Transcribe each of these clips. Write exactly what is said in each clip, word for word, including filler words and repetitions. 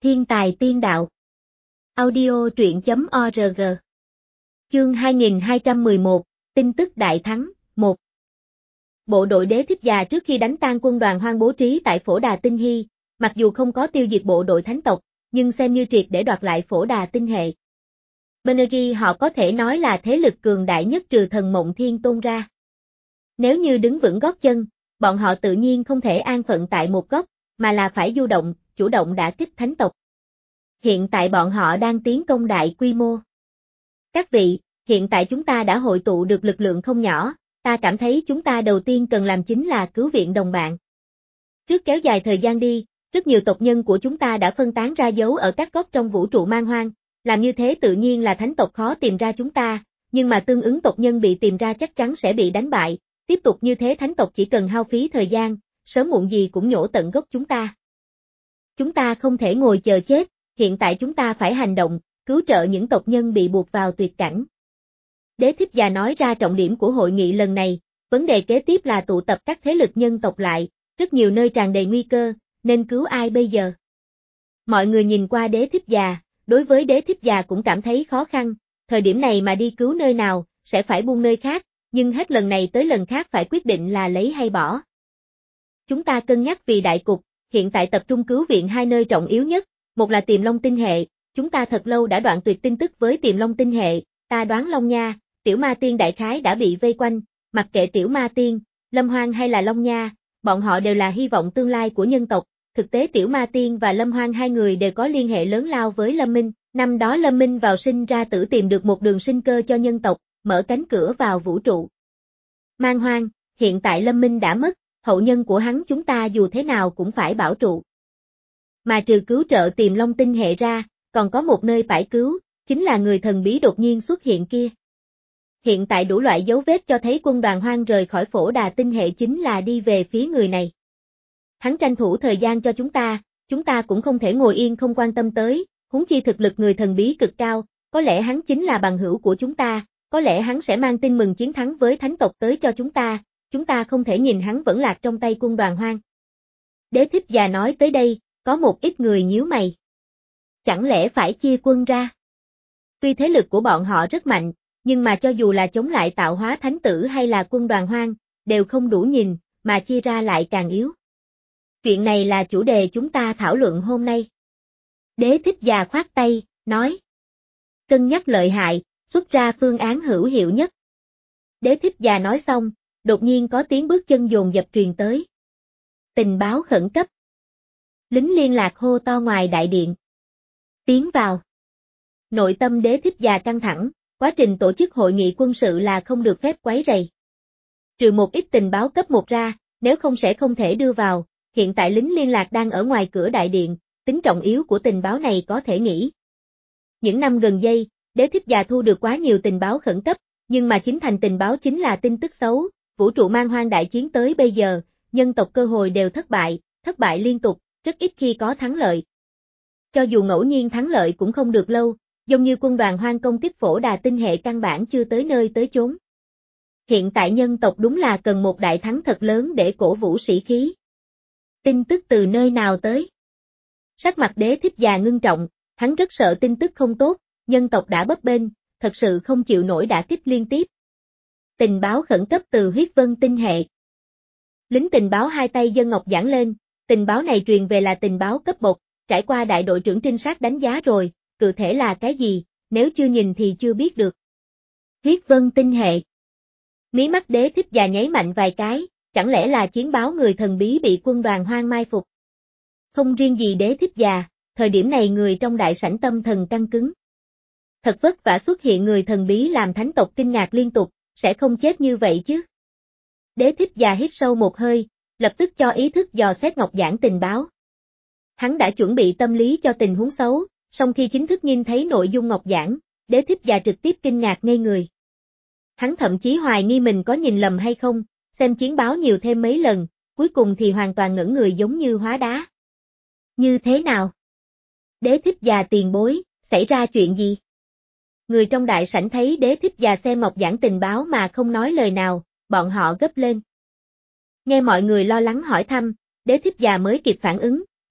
Thiên tài tiên đạo. Audio truyện chấm org. Chương hai nghìn hai trăm mười một, tin tức đại thắng, một. Bộ đội Đế Thích Già trước khi đánh tan quân đoàn Hoang bố trí tại Phổ Đà Tinh Hy, mặc dù không có tiêu diệt bộ đội thánh tộc, nhưng xem như triệt để đoạt lại Phổ Đà Tinh hệ. Benergy họ có thể nói là thế lực cường đại nhất trừ thần Mộng Thiên Tôn ra. Nếu như đứng vững gót chân, bọn họ tự nhiên không thể an phận tại một góc, mà là phải du động, chủ động đả kích thánh tộc. Hiện tại bọn họ đang tiến công đại quy mô. Các vị, hiện tại chúng ta đã hội tụ được lực lượng không nhỏ, ta cảm thấy chúng ta đầu tiên cần làm chính là cứu viện đồng bạn. Trước kéo dài thời gian đi, rất nhiều tộc nhân của chúng ta đã phân tán ra giấu ở các góc trong vũ trụ man hoang, làm như thế tự nhiên là thánh tộc khó tìm ra chúng ta, nhưng mà tương ứng tộc nhân bị tìm ra chắc chắn sẽ bị đánh bại, tiếp tục như thế thánh tộc chỉ cần hao phí thời gian, sớm muộn gì cũng nhổ tận gốc chúng ta. Chúng ta không thể ngồi chờ chết, hiện tại chúng ta phải hành động, cứu trợ những tộc nhân bị buộc vào tuyệt cảnh. Đế Thích Già nói ra trọng điểm của hội nghị lần này, vấn đề kế tiếp là tụ tập các thế lực nhân tộc lại, rất nhiều nơi tràn đầy nguy cơ, nên cứu ai bây giờ? Mọi người nhìn qua Đế Thích Già, đối với Đế Thích Già cũng cảm thấy khó khăn, thời điểm này mà đi cứu nơi nào, sẽ phải buông nơi khác, nhưng hết lần này tới lần khác phải quyết định là lấy hay bỏ. Chúng ta cân nhắc vì đại cục, hiện tại tập trung cứu viện hai nơi trọng yếu nhất, một là Tiềm Long Tinh hệ, chúng ta thật lâu đã đoạn tuyệt tin tức với Tiềm Long Tinh hệ, ta đoán Long Nha, Tiểu Ma Tiên đại khái đã bị vây quanh, mặc kệ Tiểu Ma Tiên, Lâm Hoang hay là Long Nha, bọn họ đều là hy vọng tương lai của nhân tộc, thực tế Tiểu Ma Tiên và Lâm Hoang hai người đều có liên hệ lớn lao với Lâm Minh, năm đó Lâm Minh vào sinh ra tử tìm được một đường sinh cơ cho nhân tộc, mở cánh cửa vào vũ trụ. Man Hoang, hiện tại Lâm Minh đã mất, hậu nhân của hắn chúng ta dù thế nào cũng phải bảo trụ. Mà trừ cứu trợ Tiềm Long Tinh hệ ra, còn có một nơi phải cứu, chính là người thần bí đột nhiên xuất hiện kia. Hiện tại đủ loại dấu vết cho thấy quân đoàn Hoang rời khỏi Phổ Đà Tinh hệ chính là đi về phía người này. Hắn tranh thủ thời gian cho chúng ta, chúng ta cũng không thể ngồi yên không quan tâm tới, huống chi thực lực người thần bí cực cao, có lẽ hắn chính là bằng hữu của chúng ta, có lẽ hắn sẽ mang tin mừng chiến thắng với thánh tộc tới cho chúng ta, chúng ta không thể nhìn hắn vẫn lạc trong tay quân đoàn Hoang. Đế Thích Già nói tới đây, có một ít người nhíu mày. Chẳng lẽ phải chia quân ra? Tuy thế lực của bọn họ rất mạnh, nhưng mà cho dù là chống lại tạo hóa thánh tử hay là quân đoàn Hoang, đều không đủ nhìn, mà chia ra lại càng yếu. Chuyện này là chủ đề chúng ta thảo luận hôm nay. Đế Thích Già khoát tay, nói. Cân nhắc lợi hại, xuất ra phương án hữu hiệu nhất. Đế Thích Già nói xong, đột nhiên có tiếng bước chân dồn dập truyền tới. Tình báo khẩn cấp. Lính liên lạc hô to ngoài đại điện. Tiến vào. Nội tâm Đế Thích Già căng thẳng, quá trình tổ chức hội nghị quân sự là không được phép quấy rầy. Trừ một ít tình báo cấp một ra, nếu không sẽ không thể đưa vào, hiện tại lính liên lạc đang ở ngoài cửa đại điện, tính trọng yếu của tình báo này có thể nghĩ. Những năm gần đây, Đế Thích Già thu được quá nhiều tình báo khẩn cấp, nhưng mà chính thành tình báo chính là tin tức xấu, vũ trụ man hoang đại chiến tới bây giờ, nhân tộc cơ hội đều thất bại, thất bại liên tục, rất ít khi có thắng lợi. Cho dù ngẫu nhiên thắng lợi cũng không được lâu, giống như quân đoàn Hoang công kích Phổ Đà Tinh hệ căn bản chưa tới nơi tới chốn. Hiện tại nhân tộc đúng là cần một đại thắng thật lớn để cổ vũ sĩ khí. Tin tức từ nơi nào tới? Sắc mặt Đế Thích Già ngưng trọng, hắn rất sợ tin tức không tốt, nhân tộc đã bấp bênh, thật sự không chịu nổi đả kích liên tiếp. Tình báo khẩn cấp từ Huyết Vân Tinh hệ. Lính tình báo hai tay giơ ngọc giảng lên, tình báo này truyền về là tình báo cấp bậc, trải qua đại đội trưởng trinh sát đánh giá rồi, cụ thể là cái gì, nếu chưa nhìn thì chưa biết được. Huyết Vân Tinh hệ. Mí mắt Đế Thích Già nháy mạnh vài cái, chẳng lẽ là chiến báo người thần bí bị quân đoàn Hoang mai phục. Không riêng gì Đế Thích Già, thời điểm này người trong đại sảnh tâm thần căng cứng. Thật vất vả xuất hiện người thần bí làm thánh tộc kinh ngạc liên tục, sẽ không chết như vậy chứ. Đế Thích Già hít sâu một hơi, lập tức cho ý thức dò xét ngọc giảng tình báo. Hắn đã chuẩn bị tâm lý cho tình huống xấu, song khi chính thức nhìn thấy nội dung ngọc giảng, Đế Thích Già trực tiếp kinh ngạc ngây người. Hắn thậm chí hoài nghi mình có nhìn lầm hay không, xem chiến báo nhiều thêm mấy lần, cuối cùng thì hoàn toàn ngẩn người giống như hóa đá. Như thế nào? Đế Thích Già tiền bối, xảy ra chuyện gì? Người trong đại sảnh thấy Đế Thích Già xem ngọc giảng tình báo mà không nói lời nào, bọn họ gấp lên. Nghe mọi người lo lắng hỏi thăm, Đế Thích Già mới kịp phản ứng,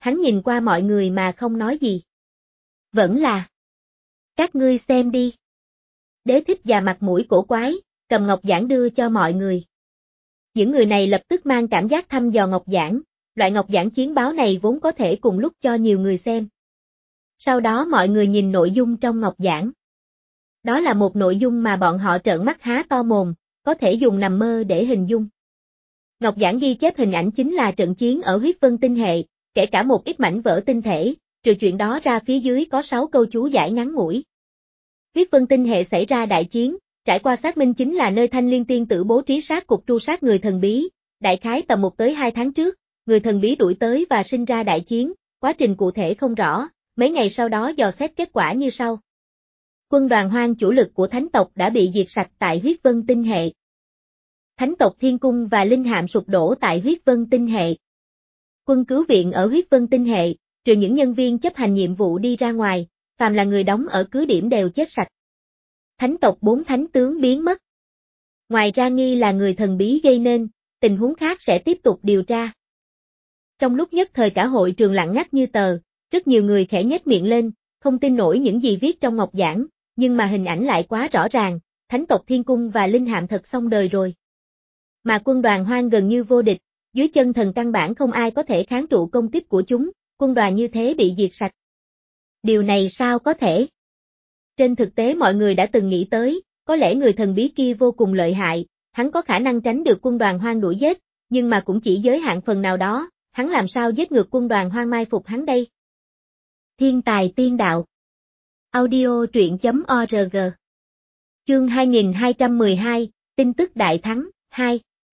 hắn nhìn qua mọi người mà không nói gì. Vẫn là. Các ngươi xem đi. Đế thích già mặt mũi cổ quái, cầm ngọc giản đưa cho mọi người. Những người này lập tức mang cảm giác thăm dò ngọc giản, loại ngọc giản chiến báo này vốn có thể cùng lúc cho nhiều người xem. Sau đó mọi người nhìn nội dung trong ngọc giản. Đó là một nội dung mà bọn họ trợn mắt há to mồm, có thể dùng nằm mơ để hình dung. Ngọc giản ghi chép hình ảnh chính là trận chiến ở huyết vân tinh hệ, kể cả một ít mảnh vỡ tinh thể, trừ chuyện đó ra phía dưới có sáu câu chú giải ngắn ngủi. Huyết vân tinh hệ xảy ra đại chiến, trải qua xác minh chính là nơi Thanh Liên tiên tử bố trí sát cục tru sát người thần bí, đại khái tầm một tới hai tháng trước, người thần bí đuổi tới và sinh ra đại chiến, quá trình cụ thể không rõ, mấy ngày sau đó dò xét kết quả như sau. Quân đoàn hoang chủ lực của thánh tộc đã bị diệt sạch tại huyết vân tinh hệ. Thánh tộc Thiên Cung và Linh Hạm sụp đổ tại huyết vân tinh hệ. Quân cứu viện ở huyết vân tinh hệ, trừ những nhân viên chấp hành nhiệm vụ đi ra ngoài, phàm là người đóng ở cứ điểm đều chết sạch. Thánh tộc bốn thánh tướng biến mất. Ngoài ra nghi là người thần bí gây nên, tình huống khác sẽ tiếp tục điều tra. Trong lúc nhất thời cả hội trường lặng ngắt như tờ, rất nhiều người khẽ nhếch miệng lên, không tin nổi những gì viết trong ngọc giản, nhưng mà hình ảnh lại quá rõ ràng, thánh tộc Thiên Cung và Linh Hạm thật xong đời rồi. Mà quân đoàn hoang gần như vô địch, dưới chân thần căn bản không ai có thể kháng trụ công kích của chúng, quân đoàn như thế bị diệt sạch. Điều này sao có thể? Trên thực tế mọi người đã từng nghĩ tới, có lẽ người thần bí kia vô cùng lợi hại, hắn có khả năng tránh được quân đoàn hoang đuổi giết, nhưng mà cũng chỉ giới hạn phần nào đó, hắn làm sao giết ngược quân đoàn hoang mai phục hắn đây? Thiên tài tiên đạo. Audio truyện chấm org. Chương hai nghìn hai trăm mười hai, tin tức đại thắng, hai.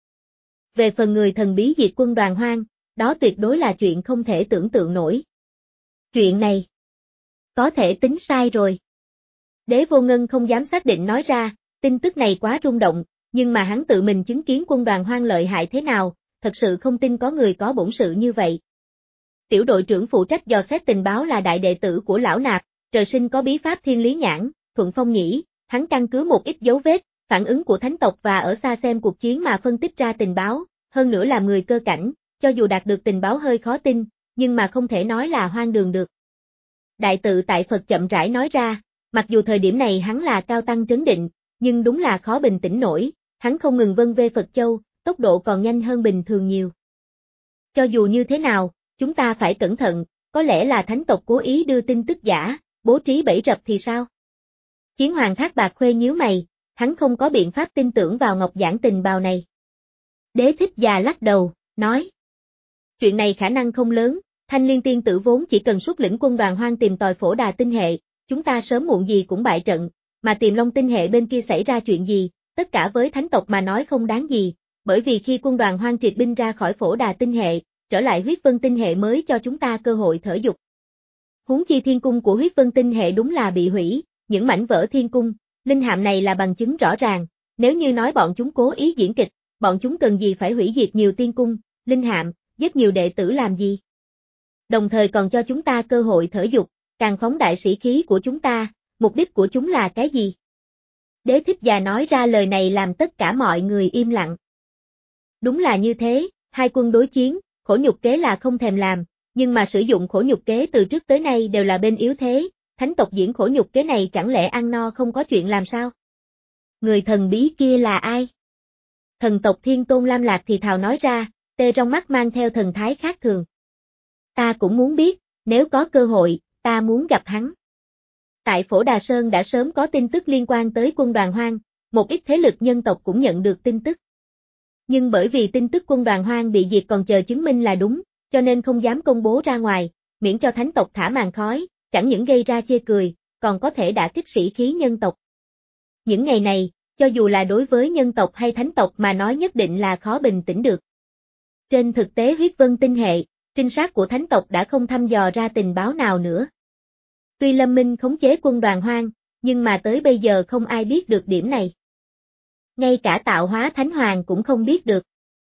Về phần người thần bí diệt quân đoàn hoang, đó tuyệt đối là chuyện không thể tưởng tượng nổi. Chuyện này có thể tính sai rồi. Đế Vô Ngân không dám xác định nói ra, tin tức này quá rung động, nhưng mà hắn tự mình chứng kiến quân đoàn hoang lợi hại thế nào, thật sự không tin có người có bổn sự như vậy. Tiểu đội trưởng phụ trách dò xét tình báo là đại đệ tử của lão Nạp, trời sinh có bí pháp thiên lý nhãn, Thuận Phong Nhĩ, hắn căn cứ một ít dấu vết, phản ứng của thánh tộc và ở xa xem cuộc chiến mà phân tích ra tình báo, hơn nữa là người cơ cảnh, cho dù đạt được tình báo hơi khó tin, nhưng mà không thể nói là hoang đường được. Đại tự tại Phật chậm rãi nói ra, mặc dù thời điểm này hắn là cao tăng trấn định, nhưng đúng là khó bình tĩnh nổi, hắn không ngừng vân vê Phật Châu, tốc độ còn nhanh hơn bình thường nhiều. Cho dù như thế nào, chúng ta phải cẩn thận, có lẽ là thánh tộc cố ý đưa tin tức giả, bố trí bẫy rập thì sao? Chiến Hoàng Thác Bạc Khuê nhíu mày, hắn không có biện pháp tin tưởng vào ngọc giản tình bào này. Đế Thích già lắc đầu, nói. Chuyện này khả năng không lớn, Thanh Liên tiên tử vốn chỉ cần xuất lĩnh quân đoàn hoang tìm tòi Phổ Đà tinh hệ, chúng ta sớm muộn gì cũng bại trận, mà Tiềm Long tinh hệ bên kia xảy ra chuyện gì, tất cả với thánh tộc mà nói không đáng gì, bởi vì khi quân đoàn hoang triệt binh ra khỏi Phổ Đà tinh hệ, trở lại huyết vân tinh hệ mới cho chúng ta cơ hội thở dục. Huống chi thiên cung của huyết vân tinh hệ đúng là bị hủy, những mảnh vỡ thiên cung, linh hạm này là bằng chứng rõ ràng, nếu như nói bọn chúng cố ý diễn kịch, bọn chúng cần gì phải hủy diệt nhiều tiên cung, linh hạm, giết nhiều đệ tử làm gì? Đồng thời còn cho chúng ta cơ hội thở dục, càng phóng đại sĩ khí của chúng ta, mục đích của chúng là cái gì? Đế Thích già nói ra lời này làm tất cả mọi người im lặng. Đúng là như thế, hai quân đối chiến, khổ nhục kế là không thèm làm, nhưng mà sử dụng khổ nhục kế từ trước tới nay đều là bên yếu thế, thánh tộc diễn khổ nhục kế này chẳng lẽ ăn no không có chuyện làm sao? Người thần bí kia là ai? Thần tộc Thiên Tôn Lam Lạc thì thào nói ra, tê trong mắt mang theo thần thái khác thường. Ta cũng muốn biết, nếu có cơ hội, ta muốn gặp hắn. Tại Phổ Đà Sơn đã sớm có tin tức liên quan tới quân đoàn hoang, một ít thế lực nhân tộc cũng nhận được tin tức. Nhưng bởi vì tin tức quân đoàn hoang bị diệt còn chờ chứng minh là đúng, cho nên không dám công bố ra ngoài, miễn cho thánh tộc thả màn khói, chẳng những gây ra chê cười, còn có thể đả kích sĩ khí nhân tộc. Những ngày này, cho dù là đối với nhân tộc hay thánh tộc mà nói nhất định là khó bình tĩnh được. Trên thực tế huyết vân tinh hệ, trinh sát của thánh tộc đã không thăm dò ra tình báo nào nữa. Tuy Lâm Minh khống chế quân đoàn hoang, nhưng mà tới bây giờ không ai biết được điểm này. Ngay cả tạo hóa thánh hoàng cũng không biết được.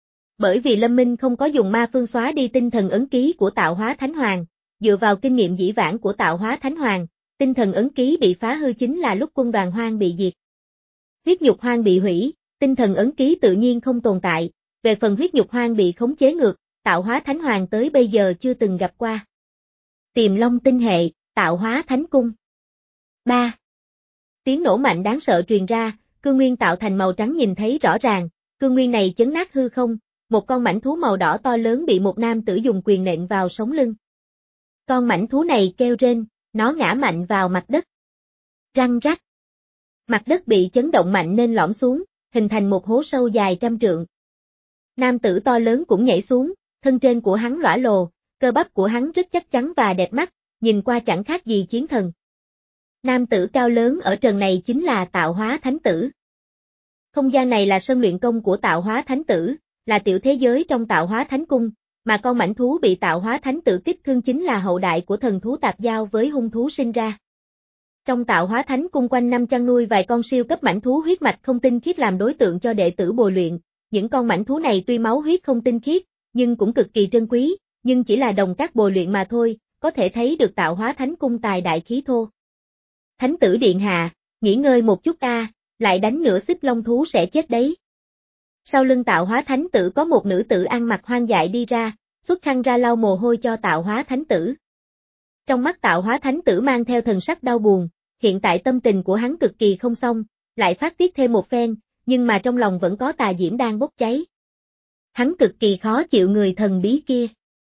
Bởi vì Lâm Minh không có dùng ma phương xóa đi tinh thần ấn ký của tạo hóa thánh hoàng, dựa vào kinh nghiệm dĩ vãng của tạo hóa thánh hoàng, tinh thần ấn ký bị phá hư chính là lúc quân đoàn hoang bị diệt. Huyết nhục hoang bị hủy, tinh thần ấn ký tự nhiên không tồn tại, về phần huyết nhục hoang bị khống chế ngược, tạo hóa thánh hoàng tới bây giờ chưa từng gặp qua. Tiềm Long tinh hệ, tạo hóa thánh cung. ba. Tiếng nổ mạnh đáng sợ truyền ra, cương nguyên tạo thành màu trắng nhìn thấy rõ ràng, cương nguyên này chấn nát hư không, một con mãnh thú màu đỏ to lớn bị một nam tử dùng quyền nện vào sống lưng. Con mãnh thú này kêu rên, nó ngã mạnh vào mặt đất. Răng rắc. Mặt đất bị chấn động mạnh nên lõm xuống, hình thành một hố sâu dài trăm trượng. Nam tử to lớn cũng nhảy xuống, thân trên của hắn lõa lồ, cơ bắp của hắn rất chắc chắn và đẹp mắt, nhìn qua chẳng khác gì chiến thần. Nam tử cao lớn ở trần này chính là Tạo Hóa Thánh Tử. Không gian này là sân luyện công của Tạo Hóa Thánh Tử, là tiểu thế giới trong Tạo Hóa Thánh Cung, mà con mãnh thú bị Tạo Hóa Thánh Tử kích thương chính là hậu đại của thần thú tạp giao với hung thú sinh ra. Trong Tạo Hóa Thánh Cung quanh năm chăn nuôi vài con siêu cấp mãnh thú huyết mạch không tinh khiết làm đối tượng cho đệ tử bồi luyện, những con mãnh thú này tuy máu huyết không tinh khiết, nhưng cũng cực kỳ trân quý, nhưng chỉ là đồng các bồi luyện mà thôi, có thể thấy được Tạo Hóa Thánh Cung tài đại khí thô. Thánh tử điện hạ, nghỉ ngơi một chút a, à, lại đánh nửa xích long thú sẽ chết đấy. Sau lưng Tạo Hóa Thánh Tử có một nữ tử ăn mặc hoang dại đi ra, xuất khăn ra lau mồ hôi cho Tạo Hóa Thánh Tử. Trong mắt Tạo Hóa Thánh Tử mang theo thần sắc đau buồn, hiện tại tâm tình của hắn cực kỳ không xong, lại phát tiết thêm một phen, nhưng mà trong lòng vẫn có tà diễm đang bốc cháy. Hắn cực kỳ khó chịu người thần bí kia.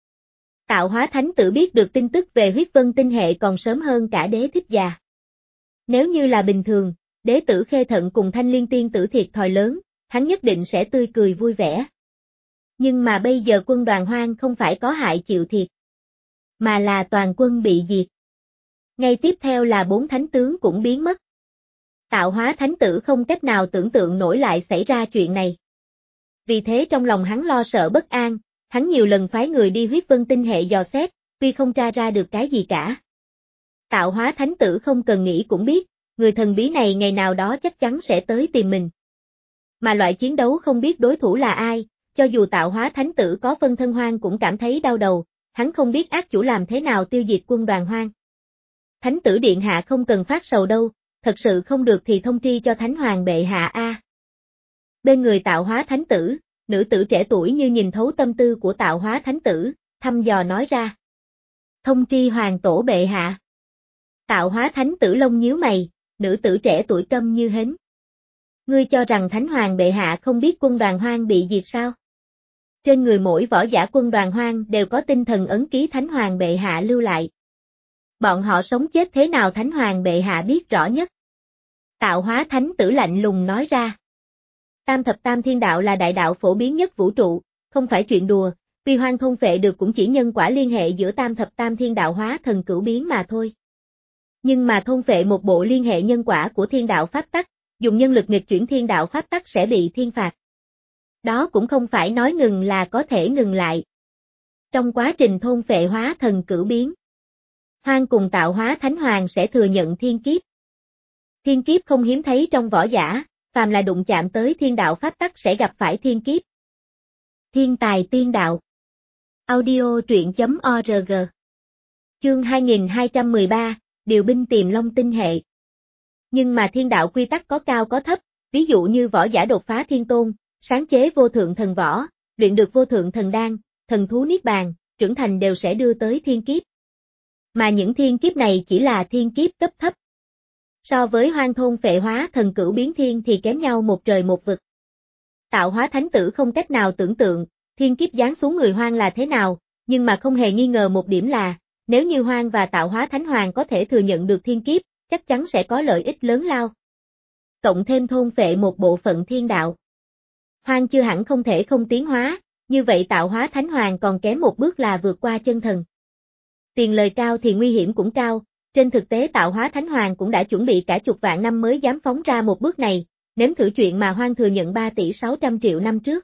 Tạo Hóa Thánh Tử biết được tin tức về huyết vân tinh hệ còn sớm hơn cả đế thích già. Nếu như là bình thường, đế tử Khê Thận cùng Thanh Liên tiên tử thiệt thòi lớn, hắn nhất định sẽ tươi cười vui vẻ. Nhưng mà bây giờ quân Đoàn Hoang không phải có hại chịu thiệt, mà là toàn quân bị diệt. Ngay tiếp theo là bốn thánh tướng cũng biến mất. Tạo Hóa Thánh Tử không cách nào tưởng tượng nổi lại xảy ra chuyện này. Vì thế trong lòng hắn lo sợ bất an, hắn nhiều lần phái người đi huyết vân tinh hệ dò xét, tuy không tra ra được cái gì cả. Tạo Hóa Thánh Tử không cần nghĩ cũng biết, người thần bí này ngày nào đó chắc chắn sẽ tới tìm mình. Mà loại chiến đấu không biết đối thủ là ai, cho dù Tạo Hóa Thánh Tử có phân thân hoang cũng cảm thấy đau đầu, hắn không biết ác chủ làm thế nào tiêu diệt quân Đoàn Hoang. Thánh tử điện hạ không cần phát sầu đâu, thật sự không được thì thông tri cho Thánh Hoàng bệ hạ a. Bên người Tạo Hóa Thánh Tử, nữ tử trẻ tuổi như nhìn thấu tâm tư của Tạo Hóa Thánh Tử, thăm dò nói ra. Thông tri Hoàng tổ bệ hạ. Tạo Hóa Thánh Tử lông nhíu mày, nữ tử trẻ tuổi câm như hến. Ngươi cho rằng Thánh Hoàng bệ hạ không biết quân Đoàn Hoang bị diệt sao? Trên người mỗi võ giả quân Đoàn Hoang đều có tinh thần ấn ký Thánh Hoàng bệ hạ lưu lại. Bọn họ sống chết thế nào Thánh Hoàng bệ hạ biết rõ nhất. Tạo Hóa Thánh Tử lạnh lùng nói ra. Tam thập tam thiên đạo là đại đạo phổ biến nhất vũ trụ, không phải chuyện đùa, tuy Hoang thôn phệ được cũng chỉ nhân quả liên hệ giữa tam thập tam thiên đạo hóa thần cửu biến mà thôi. Nhưng mà thôn phệ một bộ liên hệ nhân quả của thiên đạo pháp tắc, dùng nhân lực nghịch chuyển thiên đạo pháp tắc sẽ bị thiên phạt. Đó cũng không phải nói ngừng là có thể ngừng lại. Trong quá trình thôn phệ hóa thần cửu biến, Hoang cùng Tạo Hóa Thánh Hoàng sẽ thừa nhận thiên kiếp. Thiên kiếp không hiếm thấy trong võ giả, phàm là đụng chạm tới thiên đạo pháp tắc sẽ gặp phải thiên kiếp. Thiên tài tiên đạo. Audio truyện chấm org. Chương hai nghìn hai trăm mười ba, điều binh Tiềm Long tinh hệ. Nhưng mà thiên đạo quy tắc có cao có thấp, ví dụ như võ giả đột phá thiên tôn, sáng chế vô thượng thần võ, luyện được vô thượng thần đan, thần thú niết bàn, trưởng thành đều sẽ đưa tới thiên kiếp. Mà những thiên kiếp này chỉ là thiên kiếp cấp thấp. So với Hoang thôn phệ hóa thần cửu biến thiên thì kém nhau một trời một vực. Tạo Hóa Thánh Tử không cách nào tưởng tượng, thiên kiếp giáng xuống người Hoang là thế nào, nhưng mà không hề nghi ngờ một điểm là, nếu như Hoang và Tạo Hóa Thánh Hoàng có thể thừa nhận được thiên kiếp, chắc chắn sẽ có lợi ích lớn lao. Cộng thêm thôn phệ một bộ phận thiên đạo. Hoang chưa hẳn không thể không tiến hóa, như vậy Tạo Hóa Thánh Hoàng còn kém một bước là vượt qua chân thần. Tiền lời cao thì nguy hiểm cũng cao, trên thực tế Tạo Hóa Thánh Hoàng cũng đã chuẩn bị cả chục vạn năm mới dám phóng ra một bước này, nếm thử chuyện mà Hoang thừa nhận ba tỷ sáu trăm triệu năm trước.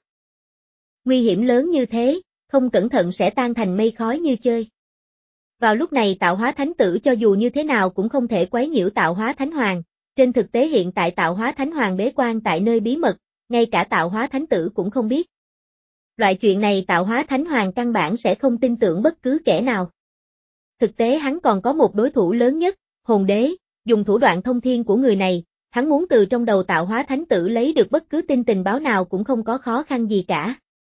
Nguy hiểm lớn như thế, không cẩn thận sẽ tan thành mây khói như chơi. Vào lúc này Tạo Hóa Thánh Tử cho dù như thế nào cũng không thể quấy nhiễu Tạo Hóa Thánh Hoàng, trên thực tế hiện tại Tạo Hóa Thánh Hoàng bế quan tại nơi bí mật, ngay cả Tạo Hóa Thánh Tử cũng không biết. Loại chuyện này Tạo Hóa Thánh Hoàng căn bản sẽ không tin tưởng bất cứ kẻ nào. Thực tế hắn còn có một đối thủ lớn nhất, Hồn Đế, dùng thủ đoạn thông thiên của người này, hắn muốn từ trong đầu Tạo Hóa Thánh Tử lấy được bất cứ tin tình báo nào cũng không có khó khăn gì cả.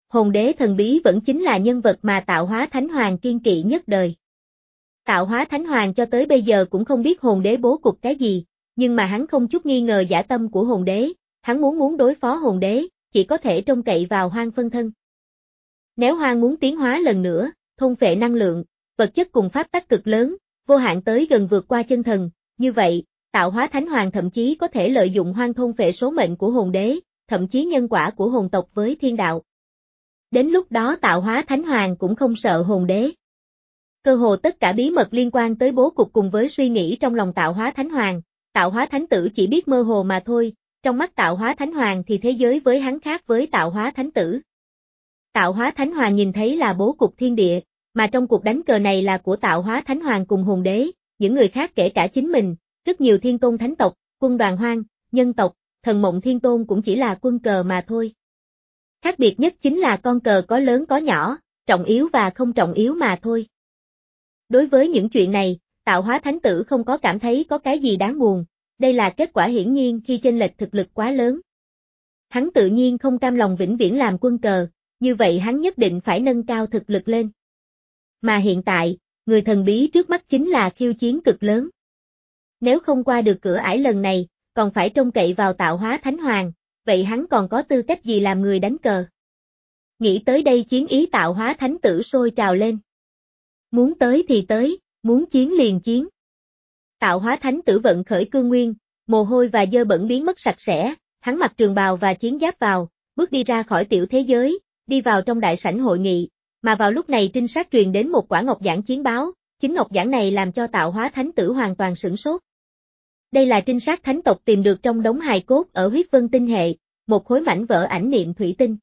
Hồn đế thần bí vẫn chính là nhân vật mà Tạo Hóa Thánh Hoàng kiên kỵ nhất đời. Tạo Hóa Thánh Hoàng cho tới bây giờ cũng không biết hồn đế bố cục cái gì, nhưng mà hắn không chút nghi ngờ dã tâm của hồn đế, hắn muốn muốn đối phó hồn đế, chỉ có thể trông cậy vào Hoang phân thân. Nếu Hoang muốn tiến hóa lần nữa, thôn phệ năng lượng, vật chất cùng pháp tắc cực lớn, vô hạn tới gần vượt qua chân thần, như vậy, Tạo Hóa Thánh Hoàng thậm chí có thể lợi dụng Hoang thôn phệ số mệnh của hồn đế, thậm chí nhân quả của hồn tộc với thiên đạo. Đến lúc đó Tạo Hóa Thánh Hoàng cũng không sợ hồn đế. Cơ hồ tất cả bí mật liên quan tới bố cục cùng với suy nghĩ trong lòng Tạo Hóa Thánh Hoàng, Tạo Hóa Thánh Tử chỉ biết mơ hồ mà thôi, trong mắt Tạo Hóa Thánh Hoàng thì thế giới với hắn khác với Tạo Hóa Thánh Tử. Tạo Hóa Thánh Hoàng nhìn thấy là bố cục thiên địa, mà trong cuộc đánh cờ này là của Tạo Hóa Thánh Hoàng cùng hồn đế, những người khác kể cả chính mình, rất nhiều thiên tôn thánh tộc, quân đoàn hoang, nhân tộc, thần mộng thiên tôn cũng chỉ là quân cờ mà thôi. Khác biệt nhất chính là con cờ có lớn có nhỏ, trọng yếu và không trọng yếu mà thôi. Đối với những chuyện này, Tạo Hóa Thánh Tử không có cảm thấy có cái gì đáng buồn, đây là kết quả hiển nhiên khi chênh lệch thực lực quá lớn. Hắn tự nhiên không cam lòng vĩnh viễn làm quân cờ, như vậy hắn nhất định phải nâng cao thực lực lên. Mà hiện tại, người thần bí trước mắt chính là khiêu chiến cực lớn. Nếu không qua được cửa ải lần này, còn phải trông cậy vào Tạo Hóa Thánh Hoàng, vậy hắn còn có tư cách gì làm người đánh cờ? Nghĩ tới đây chiến ý Tạo Hóa Thánh Tử sôi trào lên. Muốn tới thì tới, muốn chiến liền chiến. Tạo Hóa Thánh Tử vận khởi cương nguyên, mồ hôi và dơ bẩn biến mất sạch sẽ, hắn mặc trường bào và chiến giáp vào, bước đi ra khỏi tiểu thế giới, đi vào trong đại sảnh hội nghị, mà vào lúc này trinh sát truyền đến một quả ngọc giản chiến báo, chính ngọc giản này làm cho Tạo Hóa Thánh Tử hoàn toàn sửng sốt. Đây là trinh sát thánh tộc tìm được trong đống hài cốt ở huyết vân tinh hệ, một khối mảnh vỡ ảnh niệm thủy tinh.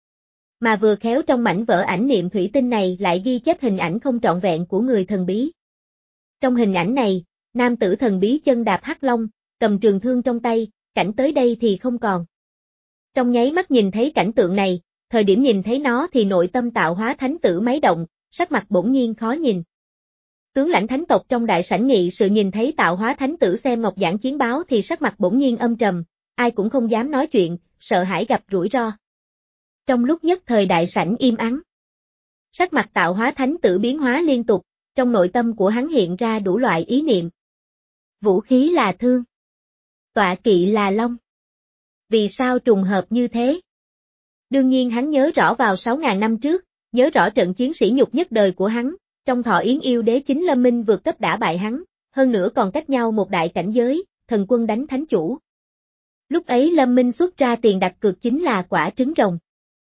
Mà vừa khéo trong mảnh vỡ ảnh niệm thủy tinh này lại ghi chép hình ảnh không trọn vẹn của người thần bí. Trong hình ảnh này, nam tử thần bí chân đạp hắc long, cầm trường thương trong tay, cảnh tới đây thì không còn. Trong nháy mắt nhìn thấy cảnh tượng này, thời điểm nhìn thấy nó thì nội tâm Tạo Hóa Thánh Tử máy động, sắc mặt bỗng nhiên khó nhìn. Tướng lãnh thánh tộc trong đại sảnh nghị sự nhìn thấy Tạo Hóa Thánh Tử xem ngọc giản chiến báo thì sắc mặt bỗng nhiên âm trầm, ai cũng không dám nói chuyện, sợ hãi gặp rủi ro. Trong lúc nhất thời đại sảnh im ắng. Sắc mặt Tạo Hóa Thánh Tử biến hóa liên tục, trong nội tâm của hắn hiện ra đủ loại ý niệm. Vũ khí là thương. Tọa kỵ là long. Vì sao trùng hợp như thế? Đương nhiên hắn nhớ rõ vào sáu ngàn năm trước, nhớ rõ trận chiến sĩ nhục nhất đời của hắn, trong thọ yến yêu đế chính Lâm Minh vượt cấp đả bại hắn, hơn nữa còn cách nhau một đại cảnh giới, thần quân đánh thánh chủ. Lúc ấy Lâm Minh xuất ra tiền đặt cược chính là quả trứng rồng.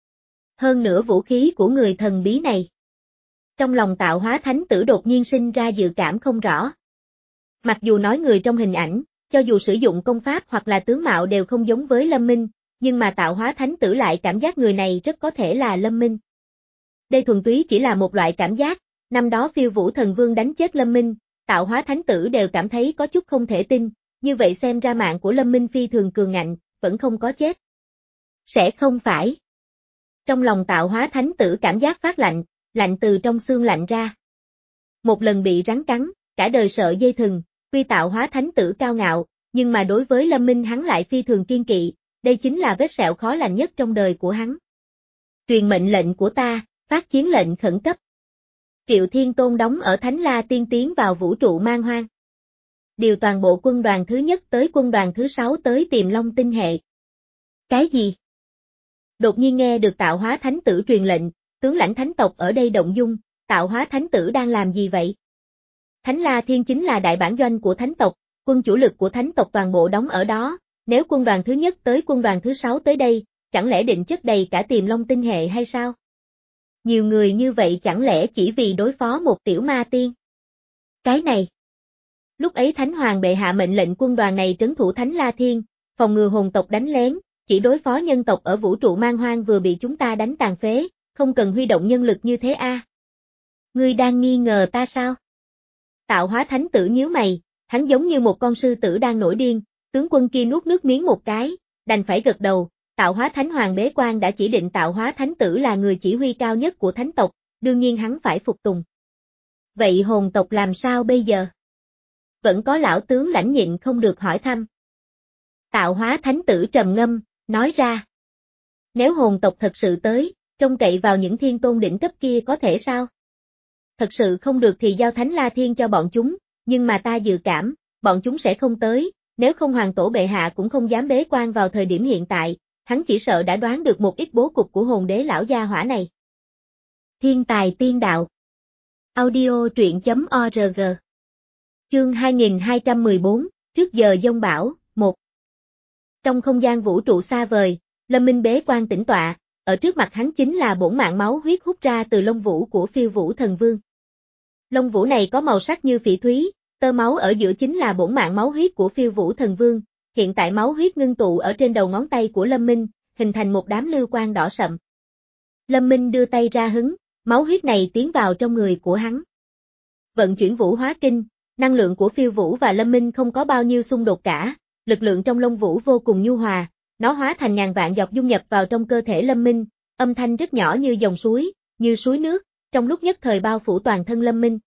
Hơn nữa vũ khí của người thần bí này. Trong lòng Tạo Hóa Thánh Tử đột nhiên sinh ra dự cảm không rõ. Mặc dù nói người trong hình ảnh, cho dù sử dụng công pháp hoặc là tướng mạo đều không giống với Lâm Minh, nhưng mà Tạo Hóa Thánh Tử lại cảm giác người này rất có thể là Lâm Minh. Đây thuần túy chỉ là một loại cảm giác, năm đó Phiêu Vũ Thần Vương đánh chết Lâm Minh, Tạo Hóa Thánh Tử đều cảm thấy có chút không thể tin, như vậy xem ra mạng của Lâm Minh phi thường cường ngạnh, vẫn không có chết. Sẽ không phải. Trong lòng Tạo Hóa Thánh Tử cảm giác phát lạnh, lạnh từ trong xương lạnh ra. Một lần bị rắn cắn, cả đời sợ dây thừng, tuy Tạo Hóa Thánh Tử cao ngạo, nhưng mà đối với Lâm Minh hắn lại phi thường kiên kỵ, đây chính là vết sẹo khó lành nhất trong đời của hắn. Truyền mệnh lệnh của ta, phát chiến lệnh khẩn cấp. Triệu Thiên Tôn đóng ở Thánh La Tiên tiến vào vũ trụ man hoang. Điều toàn bộ quân đoàn thứ nhất tới quân đoàn thứ sáu tới tìm Long tinh hệ. Cái gì? Đột nhiên nghe được Tạo Hóa Thánh Tử truyền lệnh, tướng lãnh thánh tộc ở đây động dung, Tạo Hóa Thánh Tử đang làm gì vậy? Thánh La Thiên chính là đại bản doanh của thánh tộc, quân chủ lực của thánh tộc toàn bộ đóng ở đó, nếu quân đoàn thứ nhất tới quân đoàn thứ sáu tới đây, chẳng lẽ định chất đầy cả Tiềm Long tinh hệ hay sao? Nhiều người như vậy chẳng lẽ chỉ vì đối phó một tiểu ma tiên? Cái này. Lúc ấy Thánh Hoàng bệ hạ mệnh lệnh quân đoàn này trấn thủ Thánh La Thiên, phòng ngừa hồn tộc đánh lén, chỉ đối phó nhân tộc ở vũ trụ man hoang vừa bị chúng ta đánh tàn phế, không cần huy động nhân lực như thế a. À? Ngươi đang nghi ngờ ta sao? Tạo Hóa Thánh Tử nhíu mày, hắn giống như một con sư tử đang nổi điên, tướng quân kia nuốt nước miếng một cái, đành phải gật đầu, Tạo Hóa Thánh Hoàng bế quan đã chỉ định Tạo Hóa Thánh Tử là người chỉ huy cao nhất của thánh tộc, đương nhiên hắn phải phục tùng. Vậy hồn tộc làm sao bây giờ? Vẫn có lão tướng lãnh nhịn không được hỏi thăm. Tạo Hóa Thánh Tử trầm ngâm, nói ra. Nếu hồn tộc thật sự tới, trông cậy vào những thiên tôn đỉnh cấp kia có thể sao? Thật sự không được thì giao Thánh La Thiên cho bọn chúng, nhưng mà ta dự cảm, bọn chúng sẽ không tới, nếu không Hoàng Tổ bệ hạ cũng không dám bế quan vào thời điểm hiện tại, hắn chỉ sợ đã đoán được một ít bố cục của hồn đế lão gia hỏa này. Thiên tài tiên đạo. Audio truyện chấm org. Chương hai nghìn hai trăm mười bốn, trước giờ giông bão, một. Trong không gian vũ trụ xa vời, Lâm Minh bế quan tĩnh tọa, ở trước mặt hắn chính là bổn mạng máu huyết hút ra từ lông vũ của Phiêu Vũ Thần Vương. Lông vũ này có màu sắc như phỉ thúy, tơ máu ở giữa chính là bổn mạng máu huyết của Phiêu Vũ Thần Vương, hiện tại máu huyết ngưng tụ ở trên đầu ngón tay của Lâm Minh, hình thành một đám lưu quang đỏ sậm. Lâm Minh đưa tay ra hứng, máu huyết này tiến vào trong người của hắn. Vận chuyển vũ hóa kinh, năng lượng của Phiêu Vũ và Lâm Minh không có bao nhiêu xung đột cả, lực lượng trong lông vũ vô cùng nhu hòa, nó hóa thành ngàn vạn giọt dung nhập vào trong cơ thể Lâm Minh, âm thanh rất nhỏ như dòng suối, như suối nước, trong lúc nhất thời bao phủ toàn thân Lâm Minh.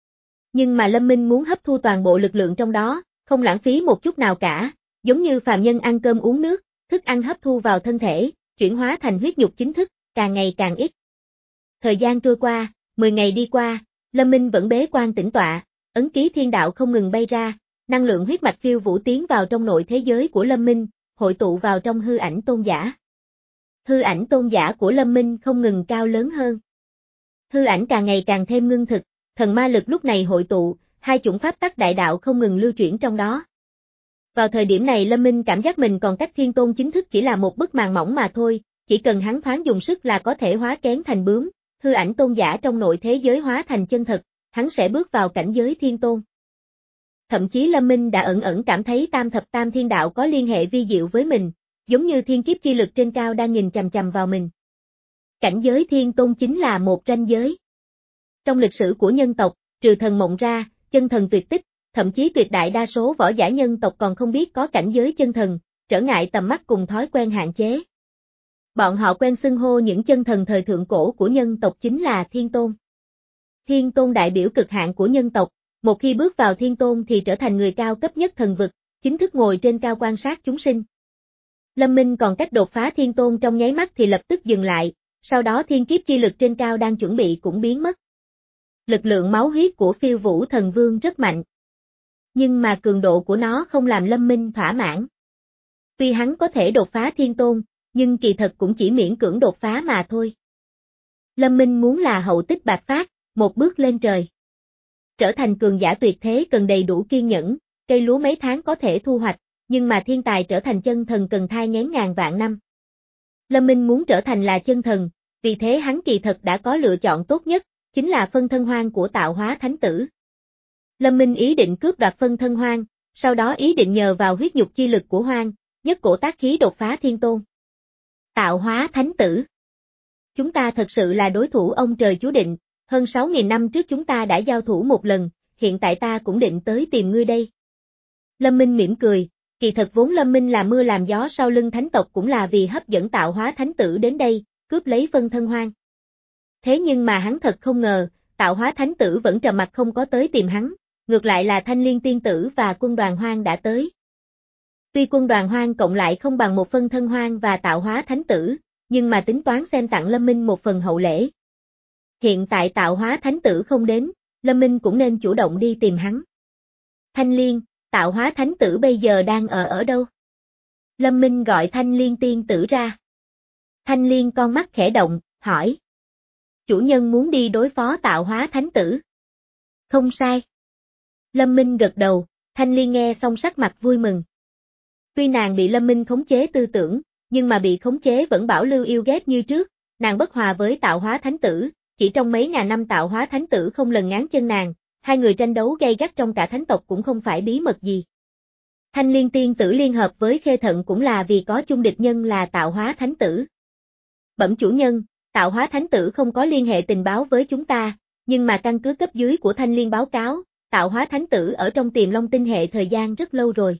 Nhưng mà Lâm Minh muốn hấp thu toàn bộ lực lượng trong đó, không lãng phí một chút nào cả, giống như phàm nhân ăn cơm uống nước, thức ăn hấp thu vào thân thể, chuyển hóa thành huyết nhục chính thức, càng ngày càng ít. Thời gian trôi qua, mười ngày đi qua, Lâm Minh vẫn bế quan tĩnh tọa, ấn ký thiên đạo không ngừng bay ra, năng lượng huyết mạch Phiêu Vũ tiến vào trong nội thế giới của Lâm Minh, hội tụ vào trong hư ảnh tôn giả. Hư ảnh tôn giả của Lâm Minh không ngừng cao lớn hơn. Hư ảnh càng ngày càng thêm ngưng thực, thần ma lực lúc này hội tụ, hai chủng pháp tắc đại đạo không ngừng lưu chuyển trong đó. Vào thời điểm này Lâm Minh cảm giác mình còn cách thiên tôn chính thức chỉ là một bức màn mỏng mà thôi, chỉ cần hắn thoáng dùng sức là có thể hóa kén thành bướm, hư ảnh tôn giả trong nội thế giới hóa thành chân thật, hắn sẽ bước vào cảnh giới thiên tôn. Thậm chí Lâm Minh đã ẩn ẩn cảm thấy tam thập tam thiên đạo có liên hệ vi diệu với mình, giống như thiên kiếp chi lực trên cao đang nhìn chằm chằm vào mình. Cảnh giới thiên tôn chính là một ranh giới. Trong lịch sử của nhân tộc, trừ thần mộng ra, chân thần tuyệt tích, thậm chí tuyệt đại đa số võ giả nhân tộc còn không biết có cảnh giới chân thần, trở ngại tầm mắt cùng thói quen hạn chế. Bọn họ quen xưng hô những chân thần thời thượng cổ của nhân tộc chính là thiên tôn. Thiên tôn đại biểu cực hạn của nhân tộc, một khi bước vào thiên tôn thì trở thành người cao cấp nhất thần vực, chính thức ngồi trên cao quan sát chúng sinh. Lâm Minh còn cách đột phá thiên tôn trong nháy mắt thì lập tức dừng lại, sau đó thiên kiếp chi lực trên cao đang chuẩn bị cũng biến mất. Lực lượng máu huyết của Phiêu Vũ Thần Vương rất mạnh. Nhưng mà cường độ của nó không làm Lâm Minh thỏa mãn. Tuy hắn có thể đột phá thiên tôn, nhưng kỳ thật cũng chỉ miễn cưỡng đột phá mà thôi. Lâm Minh muốn là hậu tích bạc phát, một bước lên trời. Trở thành cường giả tuyệt thế cần đầy đủ kiên nhẫn, cây lúa mấy tháng có thể thu hoạch, nhưng mà thiên tài trở thành chân thần cần thai nghén ngàn vạn năm. Lâm Minh muốn trở thành là chân thần, vì thế hắn kỳ thật đã có lựa chọn tốt nhất, chính là phân thân hoang của Tạo Hóa Thánh Tử. Lâm Minh ý định cướp đoạt phân thân hoang, sau đó ý định nhờ vào huyết nhục chi lực của hoang, nhất cổ tác khí đột phá thiên tôn. Tạo Hóa Thánh Tử. Chúng ta thật sự là đối thủ ông trời chú định, hơn sáu nghìn năm trước chúng ta đã giao thủ một lần, hiện tại ta cũng định tới tìm ngươi đây. Lâm Minh mỉm cười, kỳ thật vốn Lâm Minh là mưa làm gió sau lưng thánh tộc cũng là vì hấp dẫn Tạo Hóa Thánh Tử đến đây, cướp lấy phân thân hoang. Thế nhưng mà hắn thật không ngờ, Tạo Hóa Thánh Tử vẫn trầm mặc không có tới tìm hắn, ngược lại là Thanh Liên Tiên Tử và quân đoàn hoang đã tới. Tuy quân đoàn hoang cộng lại không bằng một phân thân hoang và Tạo Hóa Thánh Tử, nhưng mà tính toán xem tặng Lâm Minh một phần hậu lễ. Hiện tại Tạo Hóa Thánh Tử không đến, Lâm Minh cũng nên chủ động đi tìm hắn. Thanh Liên, Tạo Hóa Thánh Tử bây giờ đang ở ở đâu? Lâm Minh gọi Thanh Liên Tiên Tử ra. Thanh Liên con mắt khẽ động, hỏi. Chủ nhân muốn đi đối phó Tạo Hóa Thánh Tử. Không sai. Lâm Minh gật đầu, Thanh Liên nghe xong sắc mặt vui mừng. Tuy nàng bị Lâm Minh khống chế tư tưởng, nhưng mà bị khống chế vẫn bảo lưu yêu ghét như trước, nàng bất hòa với Tạo Hóa Thánh Tử, chỉ trong mấy ngàn năm Tạo Hóa Thánh Tử không lần ngáng chân nàng, hai người tranh đấu gay gắt trong cả thánh tộc cũng không phải bí mật gì. Thanh Liên Tiên Tử liên hợp với Khê Thận cũng là vì có chung địch nhân là Tạo Hóa Thánh Tử. Bẩm chủ nhân, Tạo Hóa Thánh Tử không có liên hệ tình báo với chúng ta, nhưng mà căn cứ cấp dưới của Thanh Liên báo cáo, Tạo Hóa Thánh Tử ở trong Tiềm Long tinh hệ thời gian rất lâu rồi.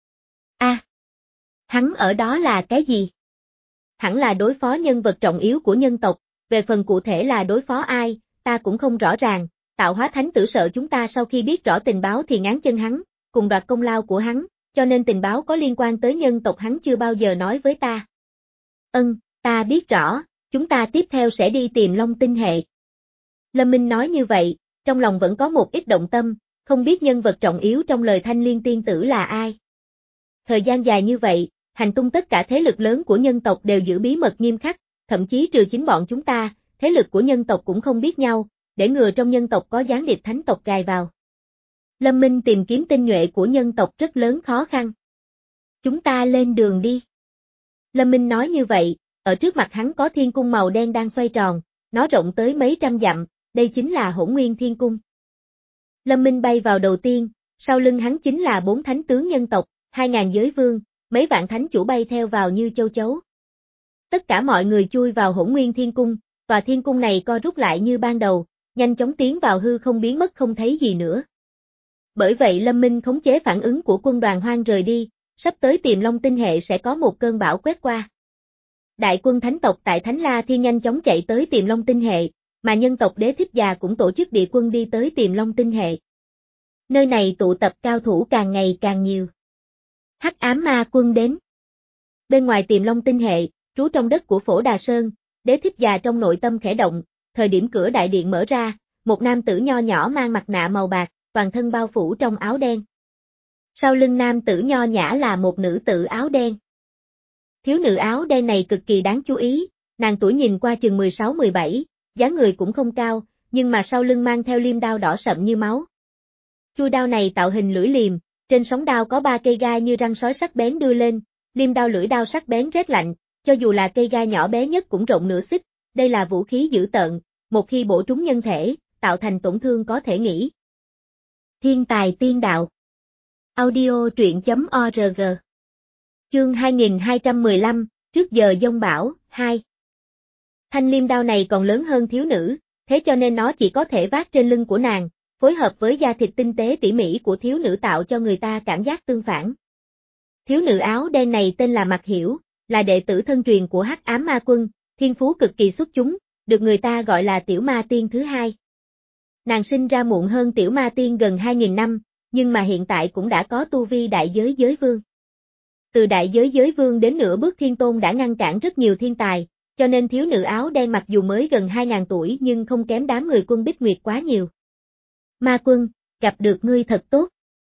A, à, hắn ở đó là cái gì? Hẳn là đối phó nhân vật trọng yếu của nhân tộc, về phần cụ thể là đối phó ai, ta cũng không rõ ràng, Tạo Hóa Thánh Tử sợ chúng ta sau khi biết rõ tình báo thì ngáng chân hắn, cùng đoạt công lao của hắn, cho nên tình báo có liên quan tới nhân tộc hắn chưa bao giờ nói với ta. Ân, ta biết rõ, chúng ta tiếp theo sẽ đi tìm Long Tinh hệ. Lâm Minh nói như vậy, trong lòng vẫn có một ít động tâm, không biết nhân vật trọng yếu trong lời Thanh Liên tiên tử là ai. Thời gian dài như vậy, hành tung tất cả thế lực lớn của nhân tộc đều giữ bí mật nghiêm khắc, thậm chí trừ chính bọn chúng ta, thế lực của nhân tộc cũng không biết nhau, để ngừa trong nhân tộc có gián điệp thánh tộc gài vào. Lâm Minh tìm kiếm tinh nhuệ của nhân tộc rất lớn khó khăn. Chúng ta lên đường đi. Lâm Minh nói như vậy, ở trước mặt hắn có thiên cung màu đen đang xoay tròn, nó rộng tới mấy trăm dặm, đây chính là Hỗn Nguyên Thiên Cung. Lâm Minh bay vào đầu tiên, sau lưng hắn chính là bốn thánh tướng nhân tộc, hai ngàn giới vương, mấy vạn thánh chủ bay theo vào như châu chấu. Tất cả mọi người chui vào Hỗn Nguyên Thiên Cung, tòa thiên cung này co rút lại như ban đầu, nhanh chóng tiến vào hư không biến mất không thấy gì nữa. Bởi vậy Lâm Minh khống chế phản ứng của quân đoàn hoang rời đi, sắp tới tìm Long Tinh hệ sẽ có một cơn bão quét qua. Đại quân thánh tộc tại Thánh La Thiên nhanh chóng chạy tới tìm Long Tinh hệ, mà nhân tộc Đế Thích Già cũng tổ chức địa quân đi tới tìm Long Tinh hệ. Nơi này tụ tập cao thủ càng ngày càng nhiều. Hắc ám ma quân đến. Bên ngoài tìm Long Tinh hệ, trú trong đất của Phổ Đà Sơn, Đế Thích Già trong nội tâm khẽ động, thời điểm cửa đại điện mở ra, một nam tử nho nhỏ mang mặt nạ màu bạc, toàn thân bao phủ trong áo đen. Sau lưng nam tử nho nhã là một nữ tử áo đen. Thiếu nữ áo đen này cực kỳ đáng chú ý, nàng tuổi nhìn qua chừng mười sáu mười bảy, dáng người cũng không cao, nhưng mà sau lưng mang theo liêm đao đỏ sậm như máu. Chuôi đao này tạo hình lưỡi liềm, trên sóng đao có ba cây gai như răng sói sắc bén đưa lên, liêm đao lưỡi đao sắc bén rét lạnh, cho dù là cây gai nhỏ bé nhất cũng rộng nửa xích, đây là vũ khí dữ tợn, một khi bổ trúng nhân thể, tạo thành tổn thương có thể nghĩ. Thiên tài tiên đạo. Audio truyện chấm org. Chương hai nghìn hai trăm mười lăm, trước giờ giông bão, hai. Thanh liêm đao này còn lớn hơn thiếu nữ, thế cho nên nó chỉ có thể vác trên lưng của nàng, phối hợp với da thịt tinh tế tỉ mỉ của thiếu nữ tạo cho người ta cảm giác tương phản. Thiếu nữ áo đen này tên là Mạc Hiểu, là đệ tử thân truyền của Hắc Ám Ma Quân, thiên phú cực kỳ xuất chúng, được người ta gọi là Tiểu Ma Tiên thứ hai. Nàng sinh ra muộn hơn Tiểu Ma Tiên gần hai nghìn năm, nhưng mà hiện tại cũng đã có tu vi đại giới giới vương. Từ đại giới giới vương đến nửa bước thiên tôn đã ngăn cản rất nhiều thiên tài, cho nên thiếu nữ áo đen mặc dù mới gần hai ngàn tuổi nhưng không kém đám người quân Bích Nguyệt quá nhiều. Ma Quân, gặp được ngươi thật tốt.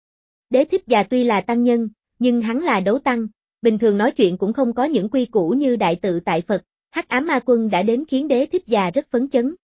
Đế Thích Già tuy là tăng nhân, nhưng hắn là đấu tăng, bình thường nói chuyện cũng không có những quy củ như đại tự tại Phật, Hắc Ám Ma Quân đã đến khiến Đế Thích Già rất phấn chấn.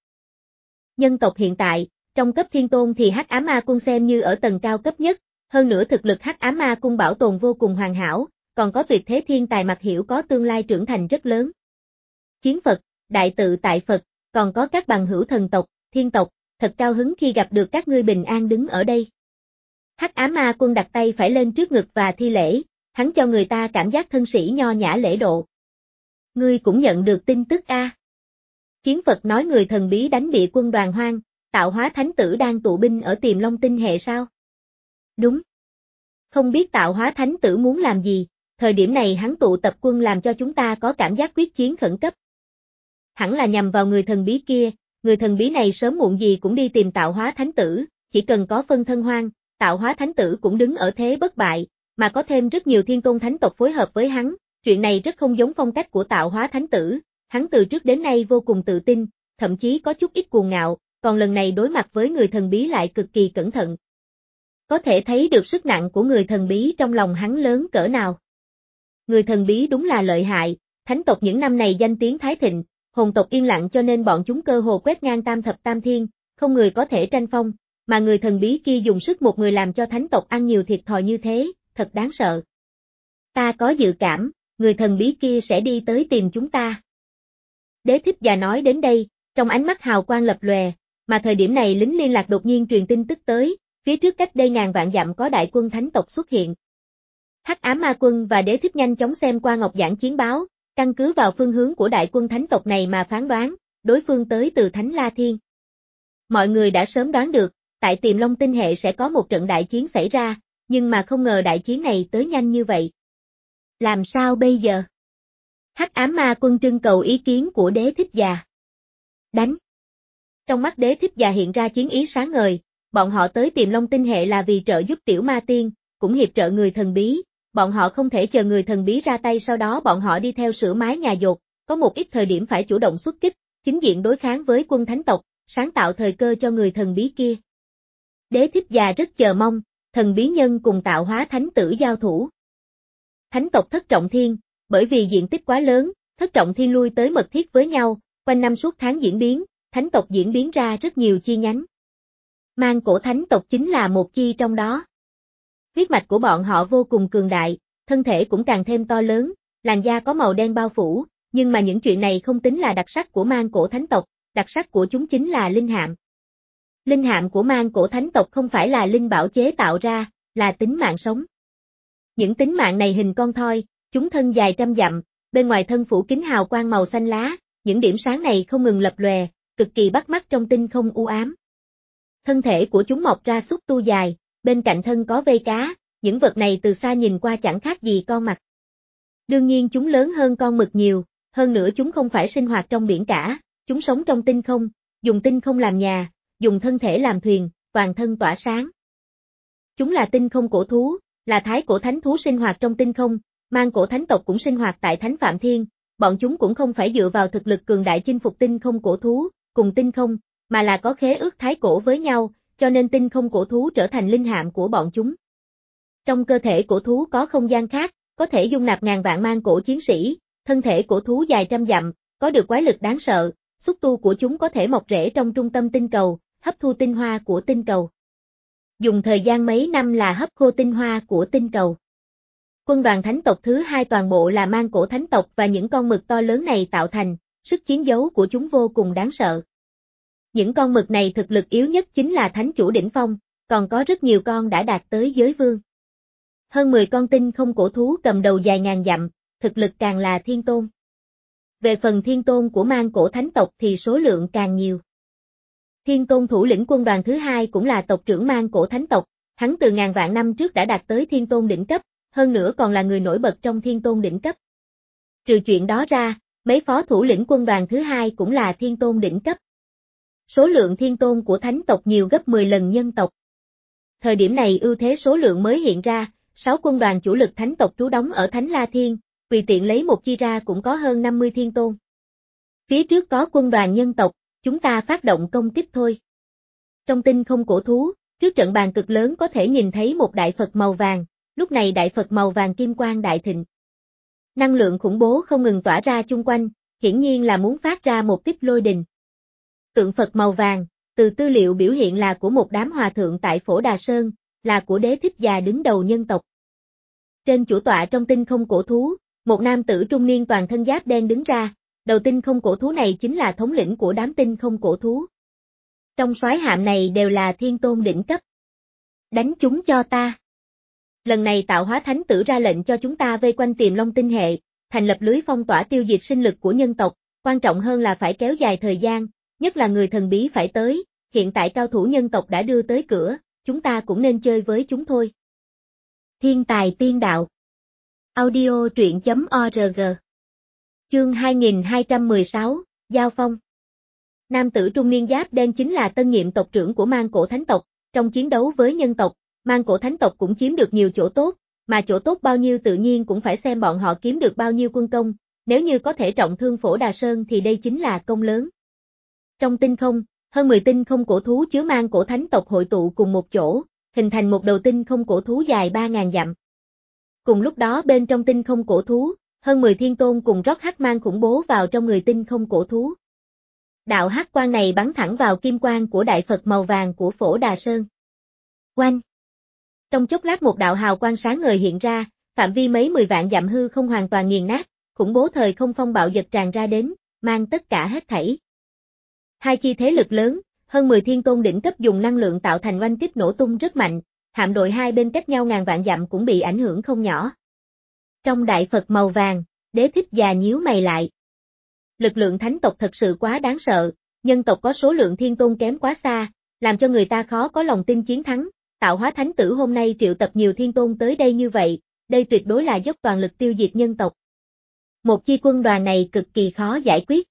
Nhân tộc hiện tại, trong cấp thiên tôn thì Hắc Ám Ma Quân xem như ở tầng cao cấp nhất, hơn nữa thực lực Hắc Ám Ma Quân bảo tồn vô cùng hoàn hảo, còn có tuyệt thế thiên tài Mạc Hiểu có tương lai trưởng thành rất lớn. Chiến Phật, đại tự tại Phật, còn có các bằng hữu thần tộc, thiên tộc, thật cao hứng khi gặp được các ngươi bình an đứng ở đây. Hắc Ám Ma Quân đặt tay phải lên trước ngực và thi lễ, hắn cho người ta cảm giác thân sĩ nho nhã lễ độ. Ngươi cũng nhận được tin tức a? À? Chiến Phật nói người thần bí đánh bại quân đoàn hoang, tạo hóa thánh tử đang tụ binh ở Tiềm Long Tinh hệ sao? Đúng. Không biết tạo hóa thánh tử muốn làm gì, thời điểm này hắn tụ tập quân làm cho chúng ta có cảm giác quyết chiến khẩn cấp. Hẳn là nhằm vào người thần bí kia, người thần bí này sớm muộn gì cũng đi tìm tạo hóa thánh tử, chỉ cần có phân thân hoang, tạo hóa thánh tử cũng đứng ở thế bất bại, mà có thêm rất nhiều thiên tôn thánh tộc phối hợp với hắn, chuyện này rất không giống phong cách của tạo hóa thánh tử, hắn từ trước đến nay vô cùng tự tin, thậm chí có chút ít cuồng ngạo, còn lần này đối mặt với người thần bí lại cực kỳ cẩn thận. Có thể thấy được sức nặng của người thần bí trong lòng hắn lớn cỡ nào. Người thần bí đúng là lợi hại, thánh tộc những năm này danh tiếng thái thịnh, hồn tộc yên lặng cho nên bọn chúng cơ hồ quét ngang tam thập tam thiên, không người có thể tranh phong, mà người thần bí kia dùng sức một người làm cho thánh tộc ăn nhiều thiệt thòi như thế, thật đáng sợ. Ta có dự cảm, người thần bí kia sẽ đi tới tìm chúng ta. Đế Thích Già nói đến đây, trong ánh mắt hào quang lập lòe, mà thời điểm này lính liên lạc đột nhiên truyền tin tức tới, phía trước cách đây ngàn vạn dặm có đại quân thánh tộc xuất hiện. Hắc Ám Ma Quân và Đế Thích nhanh chóng xem qua ngọc giản chiến báo, căn cứ vào phương hướng của đại quân thánh tộc này mà phán đoán, đối phương tới từ Thánh La Thiên. Mọi người đã sớm đoán được, tại Tiềm Long Tinh hệ sẽ có một trận đại chiến xảy ra, nhưng mà không ngờ đại chiến này tới nhanh như vậy. Làm sao bây giờ? Hắc Ám Ma Quân trưng cầu ý kiến của Đế Thích Già. Đánh. Trong mắt Đế Thích Già hiện ra chiến ý sáng ngời, bọn họ tới Tiềm Long Tinh hệ là vì trợ giúp Tiểu Ma Tiên, cũng hiệp trợ người thần bí, bọn họ không thể chờ người thần bí ra tay sau đó bọn họ đi theo sửa mái nhà dột, có một ít thời điểm phải chủ động xuất kích, chính diện đối kháng với quân thánh tộc, sáng tạo thời cơ cho người thần bí kia. Đế thích già rất chờ mong, thần bí nhân cùng tạo hóa thánh tử giao thủ. Thánh tộc Thất Trọng Thiên, bởi vì diện tích quá lớn, Thất Trọng Thiên lui tới mật thiết với nhau, quanh năm suốt tháng diễn biến, thánh tộc diễn biến ra rất nhiều chi nhánh. Mang cổ thánh tộc chính là một chi trong đó. Huyết mạch của bọn họ vô cùng cường đại, thân thể cũng càng thêm to lớn, làn da có màu đen bao phủ, nhưng mà những chuyện này không tính là đặc sắc của mang cổ thánh tộc, đặc sắc của chúng chính là linh hạm. Linh hạm của mang cổ thánh tộc không phải là linh bảo chế tạo ra, là tính mạng sống. Những tính mạng này hình con thoi, chúng thân dài trăm dặm, bên ngoài thân phủ kín hào quang màu xanh lá, những điểm sáng này không ngừng lập lòe, cực kỳ bắt mắt trong tinh không u ám. Thân thể của chúng mọc ra xúc tu dài, bên cạnh thân có vây cá, những vật này từ xa nhìn qua chẳng khác gì con mực. Đương nhiên chúng lớn hơn con mực nhiều, hơn nữa chúng không phải sinh hoạt trong biển cả, chúng sống trong tinh không, dùng tinh không làm nhà, dùng thân thể làm thuyền, toàn thân tỏa sáng. Chúng là tinh không cổ thú, là thái cổ thánh thú sinh hoạt trong tinh không, mang cổ thánh tộc cũng sinh hoạt tại Thánh Phạm Thiên, bọn chúng cũng không phải dựa vào thực lực cường đại chinh phục tinh không cổ thú, cùng tinh không, mà là có khế ước thái cổ với nhau, cho nên tinh không cổ thú trở thành linh hạm của bọn chúng. Trong cơ thể cổ thú có không gian khác, có thể dung nạp ngàn vạn mang cổ chiến sĩ, thân thể cổ thú dài trăm dặm, có được quái lực đáng sợ, xúc tu của chúng có thể mọc rễ trong trung tâm tinh cầu, hấp thu tinh hoa của tinh cầu. Dùng thời gian mấy năm là hấp khô tinh hoa của tinh cầu. Quân đoàn thánh tộc thứ hai toàn bộ là mang cổ thánh tộc và những con mực to lớn này tạo thành, sức chiến đấu của chúng vô cùng đáng sợ. Những con mực này thực lực yếu nhất chính là thánh chủ đỉnh phong, còn có rất nhiều con đã đạt tới giới vương. Hơn mười con tinh không cổ thú cầm đầu dài ngàn dặm, thực lực càng là thiên tôn. Về phần thiên tôn của mang cổ thánh tộc thì số lượng càng nhiều. Thiên tôn thủ lĩnh quân đoàn thứ hai cũng là tộc trưởng mang cổ thánh tộc, hắn từ ngàn vạn năm trước đã đạt tới thiên tôn đỉnh cấp, hơn nữa còn là người nổi bật trong thiên tôn đỉnh cấp. Trừ chuyện đó ra, mấy phó thủ lĩnh quân đoàn thứ hai cũng là thiên tôn đỉnh cấp. Số lượng thiên tôn của thánh tộc nhiều gấp mười lần nhân tộc. Thời điểm này ưu thế số lượng mới hiện ra, sáu quân đoàn chủ lực thánh tộc trú đóng ở Thánh La Thiên, tùy tiện lấy một chi ra cũng có hơn năm mươi thiên tôn. Phía trước có quân đoàn nhân tộc, chúng ta phát động công kích thôi. Trong tinh không cổ thú, trước trận bàn cực lớn có thể nhìn thấy một đại Phật màu vàng, lúc này đại Phật màu vàng kim quang đại thịnh. Năng lượng khủng bố không ngừng tỏa ra chung quanh, hiển nhiên là muốn phát ra một tiếp lôi đình. Tượng Phật màu vàng, từ tư liệu biểu hiện là của một đám hòa thượng tại Phổ Đà Sơn, là của đế thích già đứng đầu nhân tộc. Trên chủ tọa trong tinh không cổ thú, một nam tử trung niên toàn thân giáp đen đứng ra, đầu tinh không cổ thú này chính là thống lĩnh của đám tinh không cổ thú. Trong soái hạm này đều là thiên tôn đỉnh cấp. Đánh chúng cho ta. Lần này tạo hóa thánh tử ra lệnh cho chúng ta vây quanh Tiềm Long tinh hệ, thành lập lưới phong tỏa tiêu diệt sinh lực của nhân tộc, quan trọng hơn là phải kéo dài thời gian, nhất là người thần bí phải tới, hiện tại cao thủ nhân tộc đã đưa tới cửa, chúng ta cũng nên chơi với chúng thôi. Thiên tài tiên đạo. Audio truyện chấm org. Chương hai nghìn hai trăm mười sáu, Giao phong. Nam tử trung niên giáp đen chính là tân nhiệm tộc trưởng của mang cổ thánh tộc, trong chiến đấu với nhân tộc, mang cổ thánh tộc cũng chiếm được nhiều chỗ tốt, mà chỗ tốt bao nhiêu tự nhiên cũng phải xem bọn họ kiếm được bao nhiêu quân công, nếu như có thể trọng thương Phổ Đà Sơn thì đây chính là công lớn. Trong tinh không, hơn mười tinh không cổ thú chứa mang cổ thánh tộc hội tụ cùng một chỗ, hình thành một đầu tinh không cổ thú dài ba ngàn dặm. Cùng lúc đó bên trong tinh không cổ thú, hơn mười thiên tôn cùng rót hắc mang khủng bố vào trong người tinh không cổ thú. Đạo hắc quang này bắn thẳng vào kim quang của đại Phật màu vàng của Phổ Đà Sơn. Oanh! Trong chốc lát một đạo hào quang sáng ngời hiện ra, phạm vi mấy mười vạn dặm hư không hoàn toàn nghiền nát, khủng bố thời không phong bạo giật tràn ra đến, mang tất cả hết thảy. Hai chi thế lực lớn, hơn mười thiên tôn đỉnh cấp dùng năng lượng tạo thành oanh kích nổ tung rất mạnh, hạm đội hai bên cách nhau ngàn vạn dặm cũng bị ảnh hưởng không nhỏ. Trong đại Phật màu vàng, đế thích già nhíu mày lại. Lực lượng thánh tộc thật sự quá đáng sợ, nhân tộc có số lượng thiên tôn kém quá xa, làm cho người ta khó có lòng tin chiến thắng. Tạo hóa thánh tử hôm nay triệu tập nhiều thiên tôn tới đây như vậy, đây tuyệt đối là dốc toàn lực tiêu diệt nhân tộc. Một chi quân đoàn này cực kỳ khó giải quyết.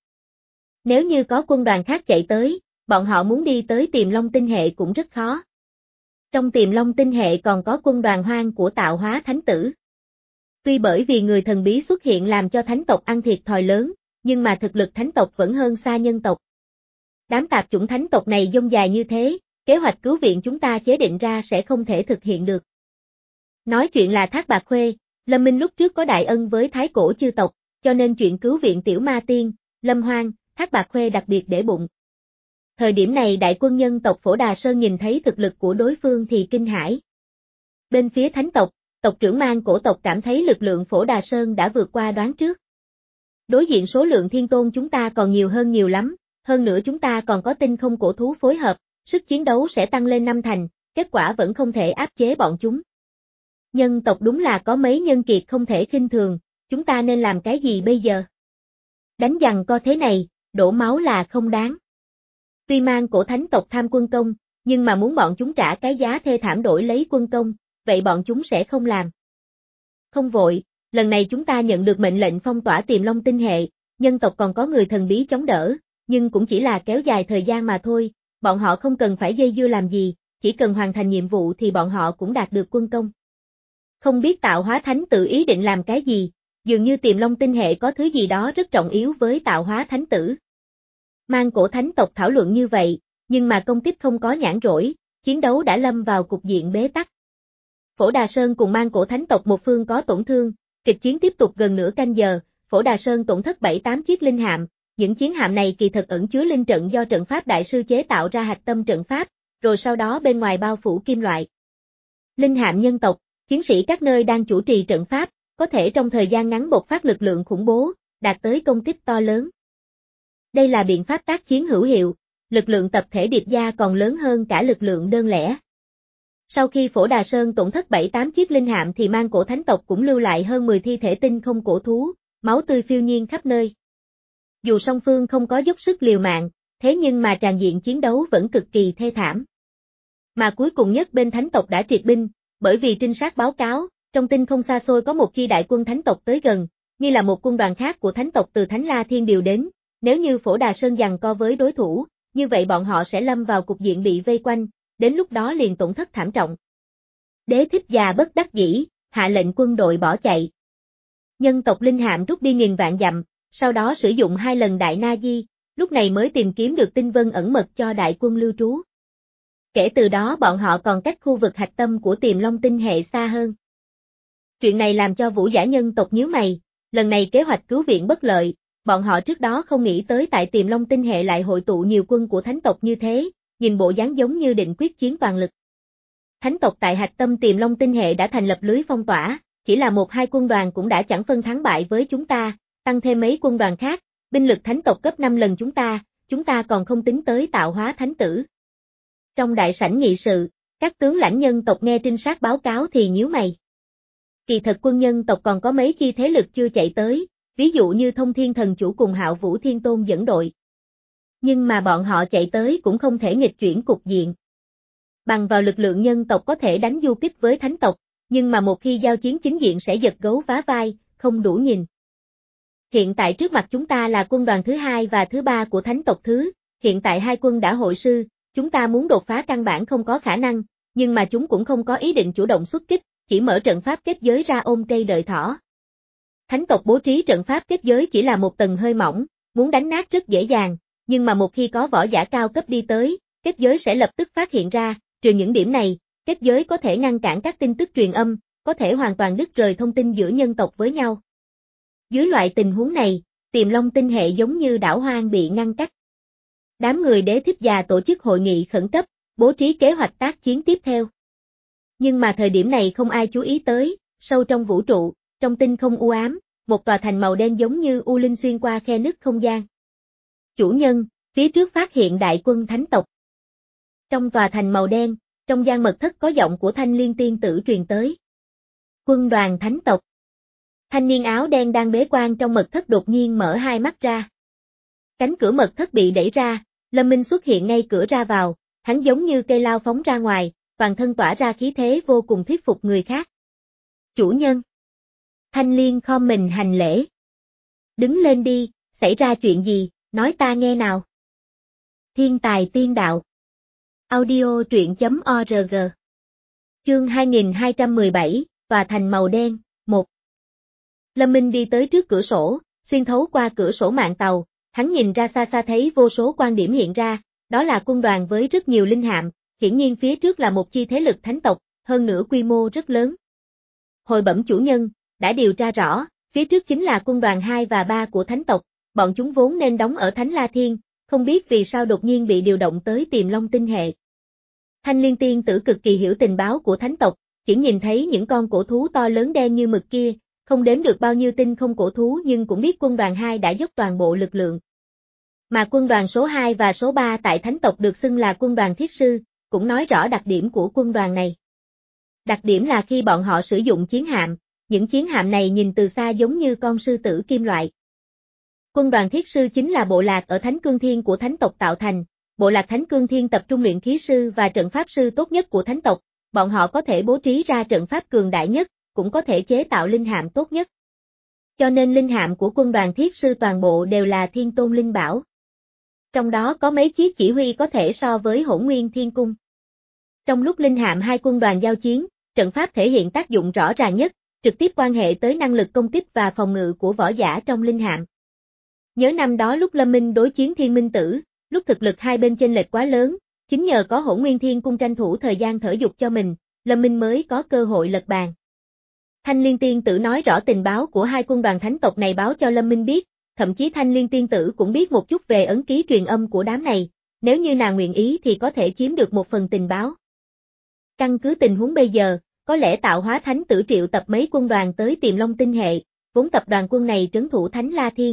Nếu như có quân đoàn khác chạy tới, bọn họ muốn đi tới Tiềm Long tinh hệ cũng rất khó. Trong Tiềm Long tinh hệ còn có quân đoàn hoang của tạo hóa thánh tử. Tuy bởi vì người thần bí xuất hiện làm cho thánh tộc ăn thiệt thòi lớn, nhưng mà thực lực thánh tộc vẫn hơn xa nhân tộc. Đám tạp chủng thánh tộc này dông dài như thế, kế hoạch cứu viện chúng ta chế định ra sẽ không thể thực hiện được. Nói chuyện là Thác Bạt Khuê, Lâm Minh lúc trước có đại ân với thái cổ chư tộc, cho nên chuyện cứu viện tiểu ma tiên, Lâm Hoang, Thác Bạt Khuê đặc biệt để bụng. Thời điểm này đại quân nhân tộc Phổ Đà Sơn nhìn thấy thực lực của đối phương thì kinh hãi. Bên phía thánh tộc, tộc trưởng Mang Cổ tộc cảm thấy lực lượng Phổ Đà Sơn đã vượt qua đoán trước. Đối diện số lượng thiên tôn chúng ta còn nhiều hơn nhiều lắm, hơn nữa chúng ta còn có tinh không cổ thú phối hợp, sức chiến đấu sẽ tăng lên năm thành, kết quả vẫn không thể áp chế bọn chúng. Nhân tộc đúng là có mấy nhân kiệt không thể khinh thường, chúng ta nên làm cái gì bây giờ? Đánh giằng co thế này, đổ máu là không đáng. Tuy Mang Cổ thánh tộc tham quân công, nhưng mà muốn bọn chúng trả cái giá thê thảm đổi lấy quân công, vậy bọn chúng sẽ không làm. Không vội, lần này chúng ta nhận được mệnh lệnh phong tỏa Tiềm Long tinh hệ, nhân tộc còn có người thần bí chống đỡ, nhưng cũng chỉ là kéo dài thời gian mà thôi, bọn họ không cần phải dây dưa làm gì, chỉ cần hoàn thành nhiệm vụ thì bọn họ cũng đạt được quân công. Không biết Tạo Hóa Thánh Tử ý định làm cái gì, dường như Tiềm Long tinh hệ có thứ gì đó rất trọng yếu với Tạo Hóa Thánh Tử. Mang Cổ thánh tộc thảo luận như vậy, nhưng mà công kích không có nhãn rỗi, chiến đấu đã lâm vào cục diện bế tắc. Phổ Đà Sơn cùng Mang Cổ thánh tộc một phương có tổn thương, kịch chiến tiếp tục gần nửa canh giờ, Phổ Đà Sơn tổn thất bảy tám chiếc linh hạm, những chiến hạm này kỳ thật ẩn chứa linh trận do trận pháp đại sư chế tạo ra hạch tâm trận pháp, rồi sau đó bên ngoài bao phủ kim loại. Linh hạm nhân tộc, chiến sĩ các nơi đang chủ trì trận pháp, có thể trong thời gian ngắn bộc phát lực lượng khủng bố, đạt tới công kích to lớn. Đây là biện pháp tác chiến hữu hiệu, lực lượng tập thể điệp gia còn lớn hơn cả lực lượng đơn lẻ. Sau khi Phổ Đà Sơn tổn thất bảy tám chiếc linh hạm thì Mang Cổ thánh tộc cũng lưu lại hơn mười thi thể tinh không cổ thú, máu tươi phiêu nhiên khắp nơi. Dù song phương không có dốc sức liều mạng, thế nhưng mà tràn diện chiến đấu vẫn cực kỳ thê thảm. Mà cuối cùng nhất bên thánh tộc đã triệt binh, bởi vì trinh sát báo cáo, trong tinh không xa xôi có một chi đại quân thánh tộc tới gần, như là một quân đoàn khác của thánh tộc từ Thánh La Thiên điều đến, nếu như Phổ Đà Sơn giằng co với đối thủ, như vậy bọn họ sẽ lâm vào cục diện bị vây quanh, đến lúc đó liền tổn thất thảm trọng. Đế Thích già bất đắc dĩ, hạ lệnh quân đội bỏ chạy. Nhân tộc linh hạm rút đi nghìn vạn dặm, sau đó sử dụng hai lần đại na di, lúc này mới tìm kiếm được tinh vân ẩn mật cho đại quân lưu trú. Kể từ đó bọn họ còn cách khu vực hạch tâm của Tiềm Long tinh hệ xa hơn. Chuyện này làm cho Vũ Giả nhân tộc nhíu mày, lần này kế hoạch cứu viện bất lợi, bọn họ trước đó không nghĩ tới tại Tiềm Long tinh hệ lại hội tụ nhiều quân của thánh tộc như thế, nhìn bộ dáng giống như định quyết chiến toàn lực. Thánh tộc tại hạch tâm Tiềm Long tinh hệ đã thành lập lưới phong tỏa, chỉ là một hai quân đoàn cũng đã chẳng phân thắng bại với chúng ta, tăng thêm mấy quân đoàn khác, binh lực thánh tộc gấp năm lần chúng ta, chúng ta còn không tính tới Tạo Hóa Thánh Tử. Trong đại sảnh nghị sự, các tướng lãnh nhân tộc nghe trinh sát báo cáo thì nhíu mày. Kỳ thật quân nhân tộc còn có mấy chi thế lực chưa chạy tới, ví dụ như Thông Thiên Thần Chủ cùng Hạo Vũ Thiên Tôn dẫn đội. Nhưng mà bọn họ chạy tới cũng không thể nghịch chuyển cục diện. Bằng vào lực lượng nhân tộc có thể đánh du kích với thánh tộc, nhưng mà một khi giao chiến chính diện sẽ giật gấu vá vai, không đủ nhìn. Hiện tại trước mặt chúng ta là quân đoàn thứ hai và thứ ba của thánh tộc thứ, hiện tại hai quân đã hội sư, chúng ta muốn đột phá căn bản không có khả năng, nhưng mà chúng cũng không có ý định chủ động xuất kích, chỉ mở trận pháp kết giới ra ôm cây đợi thỏ. Thánh tộc bố trí trận pháp kết giới chỉ là một tầng hơi mỏng, muốn đánh nát rất dễ dàng, nhưng mà một khi có võ giả cao cấp đi tới, kết giới sẽ lập tức phát hiện ra, trừ những điểm này, kết giới có thể ngăn cản các tin tức truyền âm, có thể hoàn toàn đứt rời thông tin giữa nhân tộc với nhau. Dưới loại tình huống này, Tiềm Long tinh hệ giống như đảo hoang bị ngăn cách. Đám người Đế Thích già tổ chức hội nghị khẩn cấp, bố trí kế hoạch tác chiến tiếp theo. Nhưng mà thời điểm này không ai chú ý tới, sâu trong vũ trụ, trong tinh không u ám, một tòa thành màu đen giống như u linh xuyên qua khe nứt không gian. Chủ nhân, phía trước phát hiện đại quân thánh tộc. Trong tòa thành màu đen, trong gian mật thất có giọng của Thanh Liên tiên tử truyền tới. Quân đoàn thánh tộc. Thanh niên áo đen đang bế quan trong mật thất đột nhiên mở hai mắt ra. Cánh cửa mật thất bị đẩy ra, Lâm Minh xuất hiện ngay cửa ra vào, hắn giống như cây lao phóng ra ngoài, toàn thân tỏa ra khí thế vô cùng thuyết phục người khác. Chủ nhân. Thanh Liên khom mình hành lễ. Đứng lên đi, xảy ra chuyện gì, nói ta nghe nào. Thiên tài tiên đạo. Audio truyện chấm org. Chương hai nghìn hai trăm mười bảy, tòa thành màu đen, một. Lâm Minh đi tới trước cửa sổ, Xuyên thấu qua cửa sổ mạn tàu, hắn nhìn ra xa xa thấy vô số quan điểm hiện ra, đó là quân đoàn với rất nhiều linh hạm, hiển nhiên phía trước là một chi thế lực thánh tộc, hơn nữa quy mô rất lớn. Hồi bẩm chủ nhân, đã điều tra rõ, phía trước chính là quân đoàn hai và ba của thánh tộc, bọn chúng vốn nên đóng ở Thánh La Thiên, không biết vì sao đột nhiên bị điều động tới Tiềm Long tinh hệ. Thanh Liên tiên tử cực kỳ hiểu tình báo của thánh tộc, chỉ nhìn thấy những con cổ thú to lớn đen như mực kia, không đếm được bao nhiêu tinh không cổ thú nhưng cũng biết quân đoàn hai đã dốc toàn bộ lực lượng. Mà quân đoàn số hai và số ba tại thánh tộc được xưng là quân đoàn thiết sư, cũng nói rõ đặc điểm của quân đoàn này. Đặc điểm là khi bọn họ sử dụng chiến hạm, những chiến hạm này nhìn từ xa giống như con sư tử kim loại. Quân đoàn thiết sư chính là bộ lạc ở Thánh Cương Thiên của thánh tộc tạo thành, bộ lạc Thánh Cương Thiên tập trung luyện khí sư và trận pháp sư tốt nhất của thánh tộc, bọn họ có thể bố trí ra trận pháp cường đại nhất, cũng có thể chế tạo linh hạm tốt nhất. Cho nên linh hạm của quân đoàn thiết sư toàn bộ đều là thiên tôn linh bảo. Trong đó có mấy chiếc chỉ huy có thể so với Hỗn Nguyên Thiên Cung. Trong lúc linh hạm hai quân đoàn giao chiến, trận pháp thể hiện tác dụng rõ ràng nhất, trực tiếp quan hệ tới năng lực công kích và phòng ngự của võ giả trong linh hạm. Nhớ năm đó lúc Lâm Minh đối chiến Thiên Minh Tử, lúc thực lực hai bên chênh lệch quá lớn, chính nhờ có Hỗn Nguyên Thiên Cung tranh thủ thời gian thở dục cho mình, Lâm Minh mới có cơ hội lật bàn. Thanh Liên tiên tử nói rõ tình báo của hai quân đoàn thánh tộc này báo cho Lâm Minh biết, thậm chí Thanh Liên tiên tử cũng biết một chút về ấn ký truyền âm của đám này, nếu như nàng nguyện ý thì có thể chiếm được một phần tình báo. Căn cứ tình huống bây giờ, có lẽ Tạo Hóa Thánh Tử triệu tập mấy quân đoàn tới Tiềm Long tinh hệ, vốn tập đoàn quân này trấn thủ Thánh La Thiên.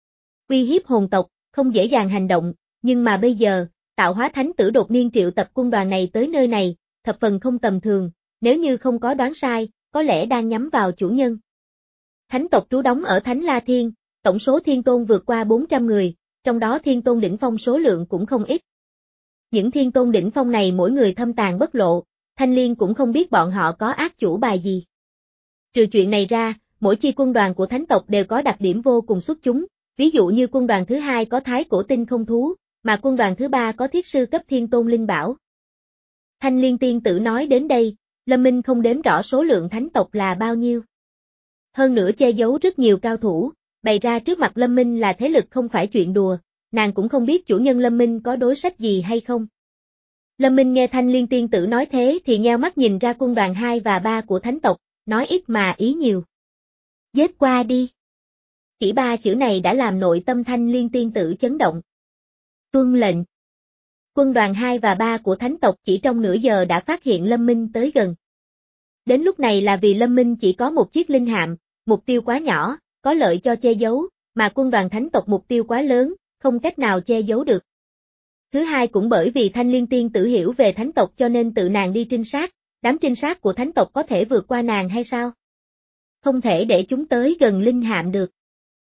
Uy hiếp hồn tộc, không dễ dàng hành động, nhưng mà bây giờ, Tạo Hóa Thánh Tử đột nhiên triệu tập quân đoàn này tới nơi này, thập phần không tầm thường, nếu như không có đoán sai, có lẽ đang nhắm vào chủ nhân. Thánh tộc trú đóng ở Thánh La Thiên, tổng số thiên tôn vượt qua bốn trăm người, trong đó thiên tôn đỉnh phong số lượng cũng không ít. Những thiên tôn đỉnh phong này mỗi người thâm tàn bất lộ, Thanh Liên cũng không biết bọn họ có ác chủ bài gì. Trừ chuyện này ra, mỗi chi quân đoàn của thánh tộc đều có đặc điểm vô cùng xuất chúng, ví dụ như quân đoàn thứ hai có thái cổ tinh không thú, mà quân đoàn thứ ba có thiết sư cấp thiên tôn linh bảo. Thanh Liên tiên tử nói đến đây, Lâm Minh không đếm rõ số lượng thánh tộc là bao nhiêu. Hơn nữa che giấu rất nhiều cao thủ, bày ra trước mặt Lâm Minh là thế lực không phải chuyện đùa, nàng cũng không biết chủ nhân Lâm Minh có đối sách gì hay không. Lâm Minh nghe Thanh Liên tiên tử nói thế thì nheo mắt nhìn ra quân đoàn hai và ba của thánh tộc, nói ít mà ý nhiều. Giết qua đi. Chỉ ba chữ này đã làm nội tâm Thanh Liên tiên tử chấn động. Tuân lệnh. Quân đoàn hai và ba của thánh tộc chỉ trong nửa giờ đã phát hiện Lâm Minh tới gần. Đến lúc này là vì Lâm Minh chỉ có một chiếc linh hạm, mục tiêu quá nhỏ, có lợi cho che giấu, mà quân đoàn thánh tộc mục tiêu quá lớn, không cách nào che giấu được. Thứ hai cũng bởi vì Thanh Liên tiên tử hiểu về thánh tộc cho nên tự nàng đi trinh sát, đám trinh sát của thánh tộc có thể vượt qua nàng hay sao? Không thể để chúng tới gần linh hạm được.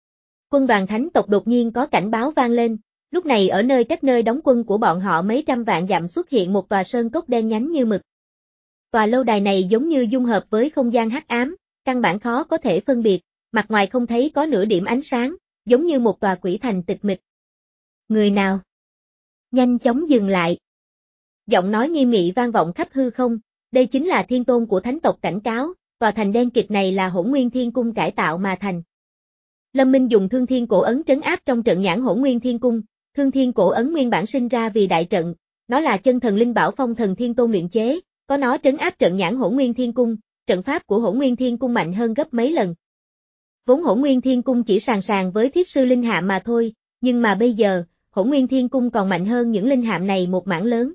Quân đoàn thánh tộc đột nhiên có cảnh báo vang lên, lúc này ở nơi cách nơi đóng quân của bọn họ mấy trăm vạn dặm xuất hiện một tòa sơn cốc đen nhánh như mực. Tòa lâu đài này giống như dung hợp với không gian hắc ám, căn bản khó có thể phân biệt, mặt ngoài không thấy có nửa điểm ánh sáng, giống như một tòa quỷ thành tịch mịch. Người nào? Nhanh chóng dừng lại. Giọng nói nghiêm nghị vang vọng khắp hư không, đây chính là thiên tôn của thánh tộc cảnh cáo, tòa thành đen kịt này là Hỗn Nguyên Thiên Cung cải tạo mà thành. Lâm Minh dùng Thương Thiên Cổ Ấn trấn áp trong trận nhãn Hỗn Nguyên Thiên Cung, Thương Thiên Cổ Ấn nguyên bản sinh ra vì đại trận, nó là chân thần linh bảo phong thần thiên tôn luyện chế, có nó trấn áp trận nhãn Hỗn Nguyên Thiên Cung, trận pháp của Hỗn Nguyên Thiên Cung mạnh hơn gấp mấy lần. Vốn Hỗn Nguyên Thiên Cung chỉ sàng sàng với thiết sư linh hạm mà thôi, nhưng mà bây giờ, Hỗn Nguyên Thiên Cung còn mạnh hơn những linh hạm này một mảng lớn.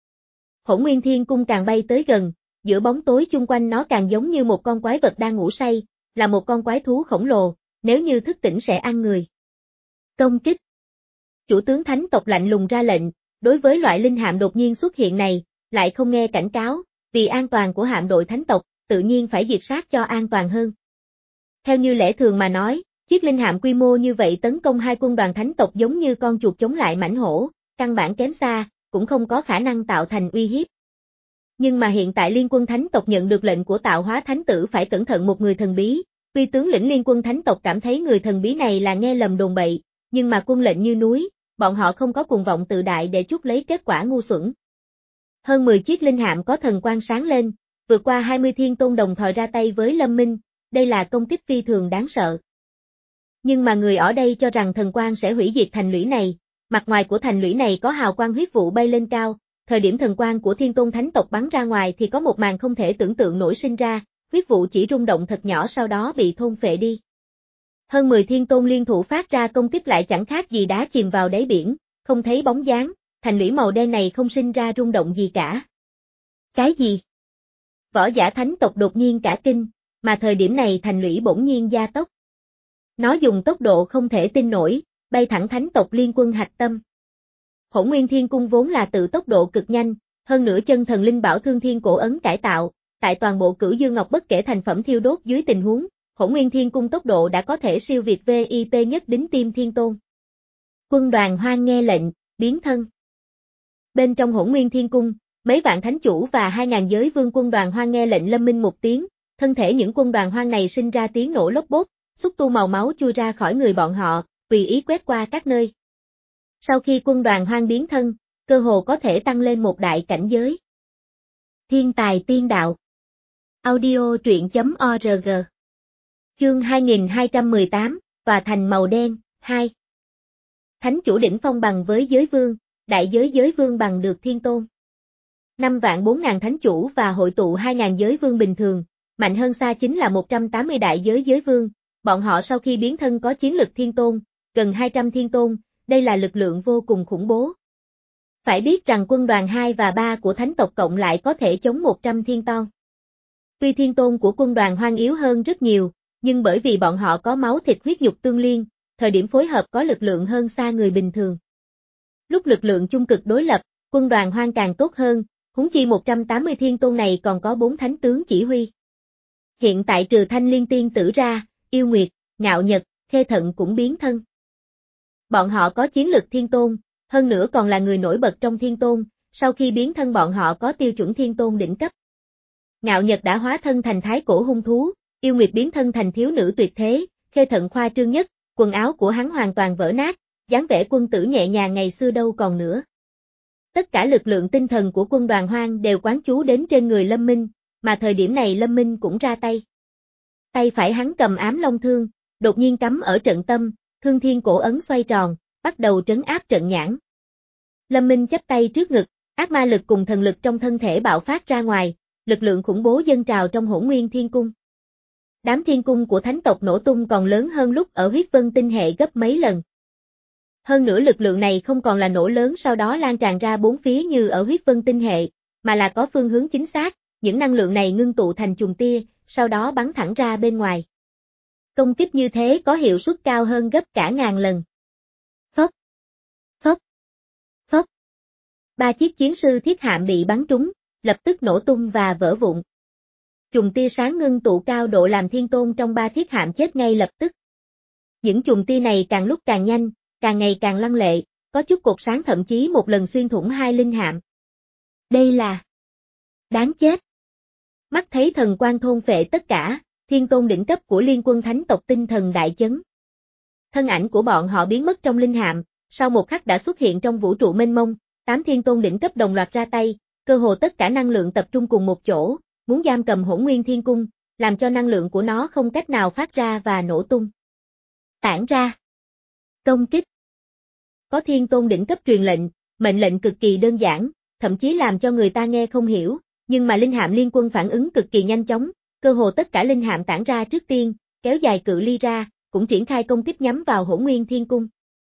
Hỗn Nguyên Thiên Cung càng bay tới gần, giữa bóng tối chung quanh nó càng giống như một con quái vật đang ngủ say, là một con quái thú khổng lồ, nếu như thức tỉnh sẽ ăn người. Công kích. Chủ tướng thánh tộc lạnh lùng ra lệnh, đối với loại linh hạm đột nhiên xuất hiện này, lại không nghe cảnh cáo, vì an toàn của hạm đội thánh tộc, tự nhiên phải diệt sát cho an toàn hơn. Theo như lẽ thường mà nói, chiếc linh hạm quy mô như vậy tấn công hai quân đoàn thánh tộc giống như con chuột chống lại mãnh hổ, căn bản kém xa, cũng không có khả năng tạo thành uy hiếp. Nhưng mà hiện tại liên quân thánh tộc nhận được lệnh của Tạo Hóa Thánh Tử phải cẩn thận một người thần bí, tuy tướng lĩnh liên quân thánh tộc cảm thấy người thần bí này là nghe lầm đồn bậy, nhưng mà quân lệnh như núi, bọn họ không có cuồng vọng tự đại để chuốc lấy kết quả ngu xuẩn. Hơn mười chiếc linh hạm có thần quang sáng lên, vượt qua hai mươi thiên tôn đồng thời ra tay với Lâm Minh, đây là công kích phi thường đáng sợ. Nhưng mà người ở đây cho rằng thần quang sẽ hủy diệt thành lũy này, mặt ngoài của thành lũy này có hào quang huyết vụ bay lên cao, thời điểm thần quang của Thiên Tôn Thánh tộc bắn ra ngoài thì có một màn không thể tưởng tượng nổi sinh ra, huyết vụ chỉ rung động thật nhỏ sau đó bị thôn phệ đi. Hơn mười Thiên Tôn liên thủ phát ra công kích lại chẳng khác gì đá chìm vào đáy biển, không thấy bóng dáng, thành lũy màu đen này không sinh ra rung động gì cả. Cái gì? Võ giả thánh tộc đột nhiên cả kinh, mà thời điểm này thành lũy bỗng nhiên gia tốc. Nó dùng tốc độ không thể tin nổi, bay thẳng thánh tộc liên quân hạch tâm. Hỗn Nguyên Thiên Cung vốn là tự tốc độ cực nhanh, hơn nữa chân thần linh bảo Thương Thiên Cổ Ấn cải tạo, tại toàn bộ Cửu Dương Ngọc bất kể thành phẩm thiêu đốt dưới tình huống, Hỗn Nguyên Thiên Cung tốc độ đã có thể siêu việt vê i pê nhất đính tim Thiên Tôn. Quân đoàn Hoang nghe lệnh, biến thân. Bên trong Hỗn Nguyên Thiên Cung, mấy vạn thánh chủ và hai ngàn giới vương quân đoàn Hoang nghe lệnh lâm minh một tiếng, thân thể những quân đoàn Hoang này sinh ra tiếng nổ lốp bốp, xúc tu màu máu chui ra khỏi người bọn họ, tùy ý quét qua các nơi. Sau khi quân đoàn Hoang biến thân, cơ hồ có thể tăng lên một đại cảnh giới. Thiên tài tiên đạo. Audio truyện chấm org. Chương hai nghìn hai trăm mười tám, Tòa thành màu đen, hai. Thánh chủ đỉnh phong bằng với giới vương, đại giới giới vương bằng được Thiên Tôn. Năm vạn bốn ngàn thánh chủ và hội tụ hai ngàn giới vương bình thường, mạnh hơn xa chính là một trăm tám mươi đại giới giới vương, bọn họ sau khi biến thân có chiến lực Thiên Tôn, gần hai trăm Thiên Tôn, đây là lực lượng vô cùng khủng bố. Phải biết rằng quân đoàn hai và ba của thánh tộc cộng lại có thể chống một trăm Thiên Tôn. Tuy Thiên Tôn của quân đoàn Hoang yếu hơn rất nhiều, nhưng bởi vì bọn họ có máu thịt huyết nhục tương liên, thời điểm phối hợp có lực lượng hơn xa người bình thường. Lúc lực lượng chung cực đối lập, quân đoàn Hoang càng tốt hơn, huống chi một trăm tám mươi Thiên Tôn này còn có bốn thánh tướng chỉ huy. Hiện tại trừ Thanh Liên Tiên Tử ra, Yêu Nguyệt, Ngạo Nhật, Khê Thận cũng biến thân. Bọn họ có chiến lực Thiên Tôn, hơn nữa còn là người nổi bật trong Thiên Tôn, sau khi biến thân bọn họ có tiêu chuẩn Thiên Tôn đỉnh cấp. Ngạo Nhật đã hóa thân thành thái cổ hung thú, Yêu Nguyệt biến thân thành thiếu nữ tuyệt thế, Khê Thận khoa trương nhất, quần áo của hắn hoàn toàn vỡ nát, dáng vẻ quân tử nhẹ nhàng ngày xưa đâu còn nữa. Tất cả lực lượng tinh thần của quân đoàn Hoang đều quán chú đến trên người Lâm Minh, mà thời điểm này Lâm Minh cũng ra tay. Tay phải hắn cầm ám long thương, đột nhiên cắm ở trận tâm, Thương Thiên Cổ Ấn xoay tròn, bắt đầu trấn áp trận nhãn. Lâm Minh chắp tay trước ngực, ác ma lực cùng thần lực trong thân thể bạo phát ra ngoài, lực lượng khủng bố dâng trào trong Hỗn Nguyên Thiên Cung. Đám thiên cung của thánh tộc nổ tung còn lớn hơn lúc ở huyết vân tinh hệ gấp mấy lần. Hơn nữa lực lượng này không còn là nổ lớn sau đó lan tràn ra bốn phía như ở huyết vân tinh hệ, mà là có phương hướng chính xác, những năng lượng này ngưng tụ thành chùm tia, sau đó bắn thẳng ra bên ngoài. Công kích như thế có hiệu suất cao hơn gấp cả ngàn lần. Phốc, phốc, phốc. Ba chiếc chiến sư thiết hạm bị bắn trúng, lập tức nổ tung và vỡ vụn. Chùm tia sáng ngưng tụ cao độ làm Thiên Tôn trong ba thiết hạm chết ngay lập tức. Những chùm tia này càng lúc càng nhanh, càng ngày càng lăng lệ, có chút cột sáng thậm chí một lần xuyên thủng hai linh hạm. Đây là đáng chết. Mắt thấy thần quang thôn phệ tất cả, Thiên Tôn đỉnh cấp của liên quân thánh tộc tinh thần đại chấn. Thân ảnh của bọn họ biến mất trong linh hạm, sau một khắc đã xuất hiện trong vũ trụ mênh mông, tám Thiên Tôn đỉnh cấp đồng loạt ra tay, cơ hồ tất cả năng lượng tập trung cùng một chỗ, muốn giam cầm Hỗn Nguyên Thiên Cung, làm cho năng lượng của nó không cách nào phát ra và nổ tung. Tản ra. Công kích. Có Thiên Tôn đỉnh cấp truyền lệnh, mệnh lệnh cực kỳ đơn giản, thậm chí làm cho người ta nghe không hiểu, nhưng mà linh hạm liên quân phản ứng cực kỳ nhanh chóng, cơ hồ tất cả linh hạm tản ra trước tiên, kéo dài cự ly ra, cũng triển khai công kích nhắm vào Hỗn Nguyên Thiên Cung.